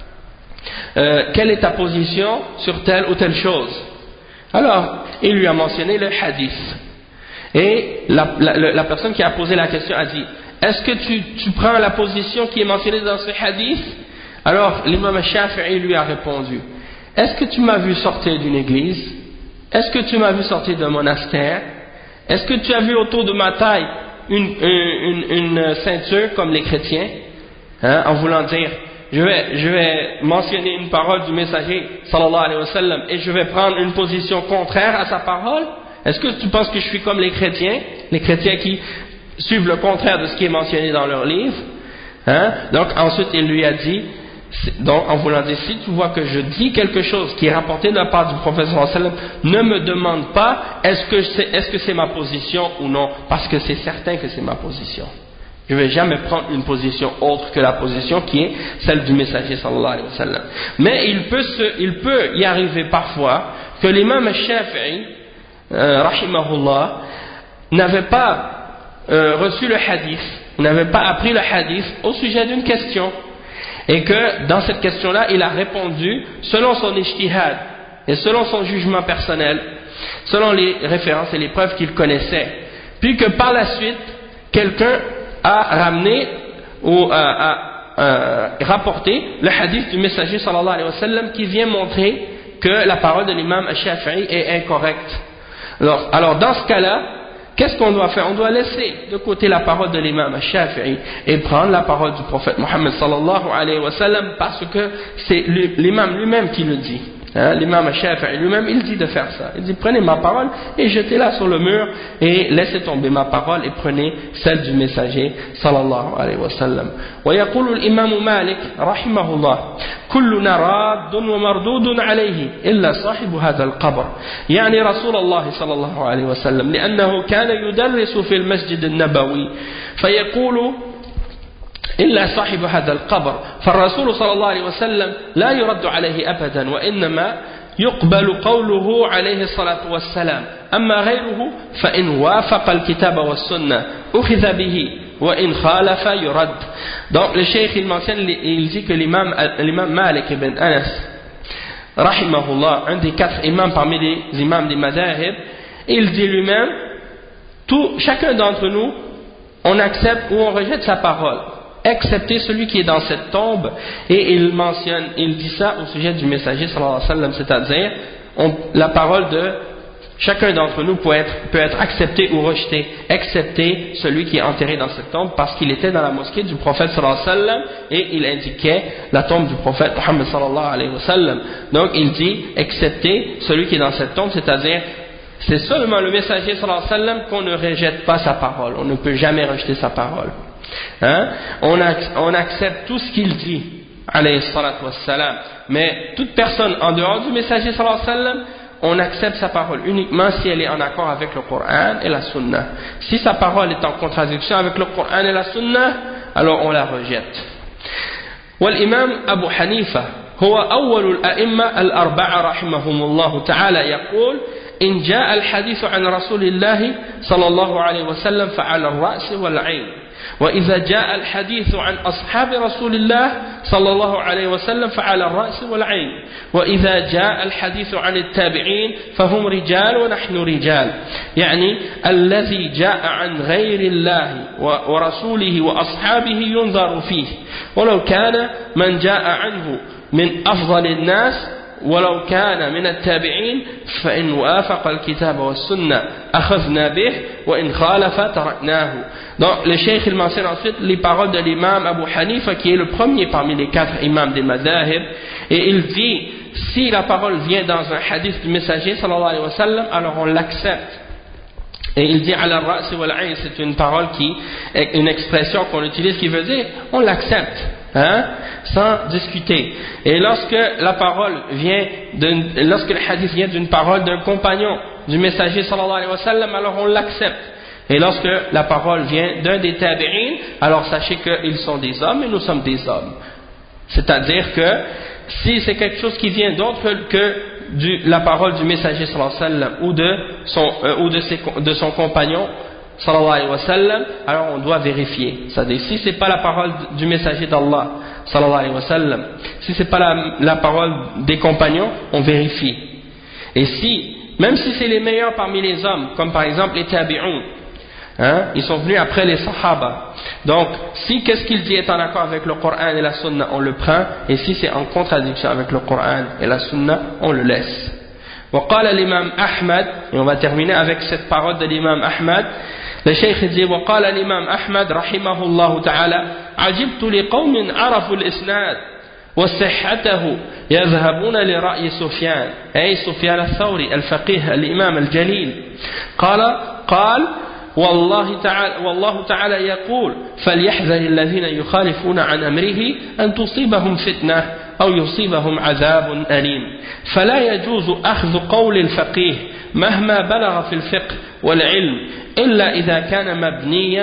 S1: euh, quelle est ta position sur telle ou telle chose? Alors, il lui a mentionné le hadith. Et la, la, la personne qui a posé la question a dit, est-ce que tu, tu prends la position qui est mentionnée dans ce hadith? Alors l'imam al-Shafi'i lui a répondu, est-ce que tu m'as vu sortir d'une église? Est-ce que tu m'as vu sortir d'un monastère? Est-ce que tu as vu autour de ma taille une, une, une, une ceinture comme les chrétiens? Hein, en voulant dire, je vais, je vais mentionner une parole du messager sallallahu alayhi wa sallam et je vais prendre une position contraire à sa parole? Est-ce que tu penses que je suis comme les chrétiens, les chrétiens qui suivent le contraire de ce qui est mentionné dans leur livre? Hein? Donc ensuite il lui a dit, donc en voulant dire, si tu vois que je dis quelque chose qui est rapporté de la part du prophète sallallahu alayhi wa sallam, ne me demande pas est-ce que c'est, est-ce que c'est ma position ou non, parce que c'est certain que c'est ma position. Je ne vais jamais prendre une position autre que la position qui est celle du messager sallallahu alayhi wa sallam. Mais il peut, se, il peut y arriver parfois que l'imam al-Shafi'i, euh, rahimahullah, n'avait pas euh, reçu le hadith, n'avait pas appris le hadith au sujet d'une question. Et que dans cette question-là, il a répondu selon son ijtihad et selon son jugement personnel, selon les références et les preuves qu'il connaissait. Puis que par la suite, quelqu'un a ramené ou a, a, a rapporté le hadith du messager sallallahu alayhi wa sallam qui vient montrer que la parole de l'imam al-Shafi'i est incorrecte. Alors, alors dans ce cas-là, qu'est-ce qu'on doit faire? On doit laisser de côté la parole de l'imam al-Shafi'i et prendre la parole du prophète Mohammed sallallahu alayhi wa sallam, parce que c'est l'imam lui-même qui le dit. Hein, l'imam al-Shafi'i lui-même, il dit de faire ça. Il dit, prenez ma parole et jetez-la sur le mur et laissez tomber ma parole et prenez celle du messager sallallahu alayhi wa sallam. ويقول الإمام مالك رحمه الله كلنا راد ومردود عليه إلا صاحب هذا القبر، يعني رسول الله صلى الله عليه وسلم، لأنه كان يدرس في المسجد النبوي فيقول إلا صاحب هذا القبر، فالرسول صلى الله عليه وسلم لا يرد عليه أبدا، وإنما يقبل قوله عليه الصلاة والسلام، أما غيره فإن وافق الكتاب والسنة أخذ به وإن خالف يرد. Donc le cheikh il mentionne, il dit que l'imam, l'imam Malik ibn Anas rahimahullah, un des quatre imams parmi les imams des madhahib, il dit lui-même, tout, chacun d'entre nous on accepte ou on rejette sa parole, excepté celui qui est dans cette tombe. Et il mentionne, il dit ça au sujet du messager sallallahu alayhi wa sallam, c'est-à-dire on, la parole de chacun d'entre nous peut être, peut être accepté ou rejeté, excepté celui qui est enterré dans cette tombe, parce qu'il était dans la mosquée du prophète sallallahu alayhi wa sallam et il indiquait la tombe du prophète Muhammad sallallahu alayhi wa sallam. Donc il dit excepté celui qui est dans cette tombe, c'est-à-dire c'est seulement le messager sallallahu alayhi wa sallam qu'on ne rejette pas sa parole, on ne peut jamais rejeter sa parole. Hein? On, ac on accepte tout ce qu'il dit alayhi salatu wassalam, mais toute personne en dehors du messager sallallahu alayhi wa sallam, on accepte sa parole uniquement si elle est en accord avec le Coran et la Sunna. Si sa parole est en contradiction avec le Coran et la Sunna, alors on la rejette. والإمام أبو حنيفة هو أول الأئمة الأربعة رحمهم الله تعالى يقول إن جاء الحديث عن رسول الله صلى الله عليه وسلم فعلى الرأس والعين، وإذا جاء الحديث عن أصحاب رسول الله صلى الله عليه وسلم فعلى الرأس والعين، وإذا جاء الحديث عن التابعين فهم رجال ونحن رجال، يعني الذي جاء عن غير الله ورسوله وأصحابه ينظر فيه، ولو كان من جاء عنه من أفضل الناس ولو كان من التابعين فإن وافق الكتاب والسنة أخذنا به وإن خالف تركناه. Donc le cheikh il mentionne ensuite les paroles de l'imam Abu Hanifa qui est le premier parmi les quatre imams des madhahib, et il dit si la parole vient dans un hadith du messager sallallahu alayhi wa sallam, alors on l'accepte. Et il dit ala ar-ra's wal 'ayn, c'est une parole qui est une expression qu'on utilise qui veut dire on l'accepte, hein, sans discuter. Et lorsque la parole vient lorsque le hadith vient d'une parole d'un compagnon du messager sallallahu alayhi wa sallam, alors on l'accepte. Et lorsque la parole vient d'un des tabi'in, alors sachez qu'ils sont des hommes et nous sommes des hommes. C'est-à-dire que si c'est quelque chose qui vient d'autre que du, la parole du messager sallallahu alayhi wa sallam ou de son, euh, ou de, ses, de son compagnon sallallahu alayhi wa sallam, alors on doit vérifier. C'est-à-dire si c'est pas la parole du messager d'Allah sallallahu alayhi wa sallam, si c'est pas la, la parole des compagnons, on vérifie. Et si, même si c'est les meilleurs parmi les hommes, comme par exemple les tabi'un, hein, ils sont venus après les sahaba. Donc, si qu'est-ce qu'il dit est en accord avec le Coran et la Sunna, on le prend, et si c'est en contradiction avec le Coran et la Sunna, on le laisse. وقال الإمام أحمد, et on va terminer avec cette parole de l'imam Ahmad. Le cheikh dit وقال الإمام أحمد رحمه الله تعالى عجبت لقوم عرفوا الإسناد وصحته يذهبون لرأي سفيان أي سفيان الثوري الفقيه الإمام الجليل قال قال والله تعالى, والله تعالى يقول فليحذر الذين يخالفون عن أمره أن تصيبهم فتنة أو يصيبهم عذاب أليم. فلا يجوز أخذ قول الفقيه مهما بلغ في الفقه والعلم إلا إذا كان مبنيا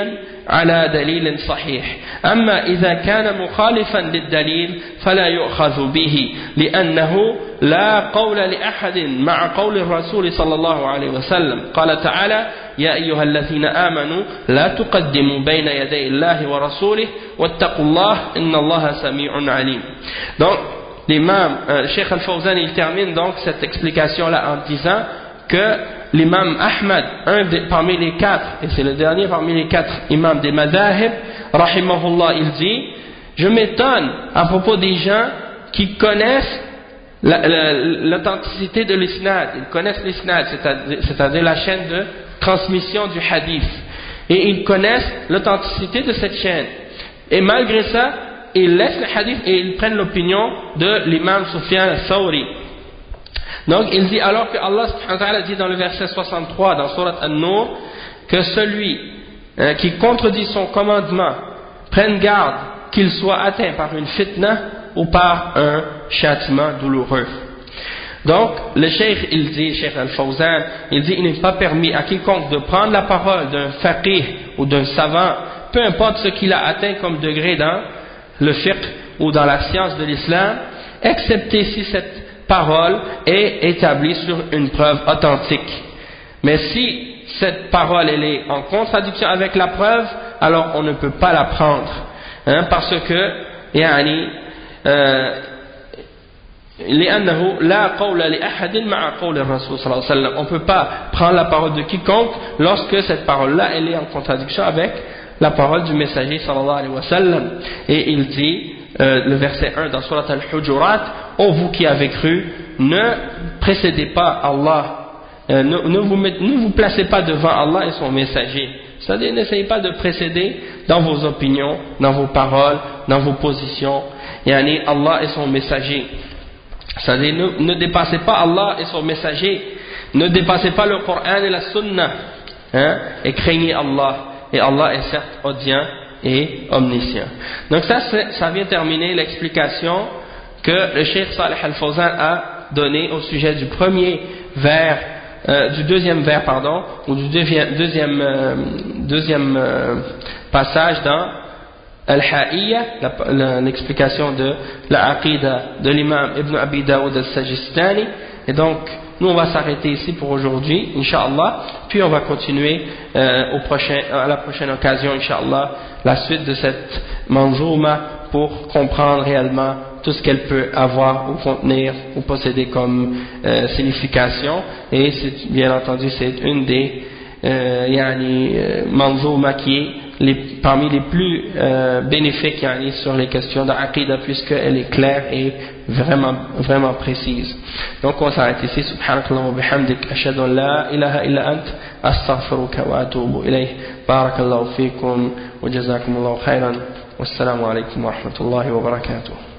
S1: على دليل صحيح أما إذا كان مخالفا للدليل فلا يؤخذ به لأنه لا قول لأحد مع قول الرسول صلى الله عليه وسلم قال تعالى يا أيها الذين آمنوا لا تقدموا بين يدي الله ورسوله واتقوا الله إن الله سميع عليم. Donc l'imam euh, Cheikh Al-Fawzan il termine donc cette explication là en disant que l'imam Ahmad, un des, parmi les quatre, et c'est le dernier parmi les quatre imams des madhahib, rahimahullah, il dit je m'étonne à propos des gens qui connaissent l'authenticité de l'isnad, ils connaissent l'isnad, c'est-à-dire la chaîne de transmission du hadith, et ils connaissent l'authenticité de cette chaîne, et malgré ça ils laissent le hadith et ils prennent l'opinion de l'imam Sufyan al-Thawri. Donc il dit alors que Allah subhanahu wa ta'ala dit dans le verset soixante-trois dans Surat An-Nur que celui euh, qui contredit son commandement prenne garde qu'il soit atteint par une fitna ou par un châtiment douloureux. Donc le cheikh il dit, Cheikh Al-Fawzan, il dit il n'est pas permis à quiconque de prendre la parole d'un faqih ou d'un savant, peu importe ce qu'il a atteint comme degré dans le fiqh ou dans la science de l'islam, excepté si cette parole est établie sur une preuve authentique. Mais si cette parole elle est en contradiction avec la preuve, alors on ne peut pas la prendre, hein, parce que yani, euh, لأنه لا قول لأحد مع قول الرسول صلى الله عليه وسلم. On ne peut pas prendre la parole de quiconque lorsque cette parole-là elle est en contradiction avec la parole du messager sallallahu alayhi wa sallam. Et il dit, euh, le verset un dans Surat Al-Hujurat, ô vous qui avez cru, ne précédez pas Allah, euh, ne, ne, vous met, ne vous placez pas devant Allah et son messager. C'est-à-dire, n'essayez pas de précéder dans vos opinions, dans vos paroles, dans vos positions, yani Allah et son messager. C'est-à-dire, ne, ne dépassez pas Allah et son messager, ne dépassez pas le Coran et la Sunna, hein, et craignez Allah. Et Allah est certes audient et omniscient. Donc ça, ça vient terminer l'explication que le Cheikh Salih Al-Fawzan a donné au sujet du premier vers, euh, du deuxième vers, pardon, ou du deuxième, deuxième, euh, deuxième euh, passage dans Al-Ha'iyya, l'explication de la Aqida de l'imam Ibn Abi Daoud Al-Sajistani. Et donc, nous on va s'arrêter ici pour aujourd'hui, Inch'Allah, puis on va continuer euh, au prochain, à la prochaine occasion, Inch'Allah, la suite de cette manzouma pour comprendre réellement tout ce qu'elle peut avoir ou contenir ou posséder comme euh, signification. Et c'est, bien entendu, c'est une des euh, yani, euh, manzouma qui est les, parmi les plus euh, bénéfiques yani, sur les questions d'Aqida, puisqu'elle est claire et vraiment, vraiment précise. Donc on s'arrête ici. Subhanakallah wa bihamdik, ashhadu an la ilaha illa ant, astaghfiruka wa atubu ilayh. Barakallahu fikum wa jazakumullahu khairan. Wassalamu alaikum wa rahmatullahi wa barakatuh.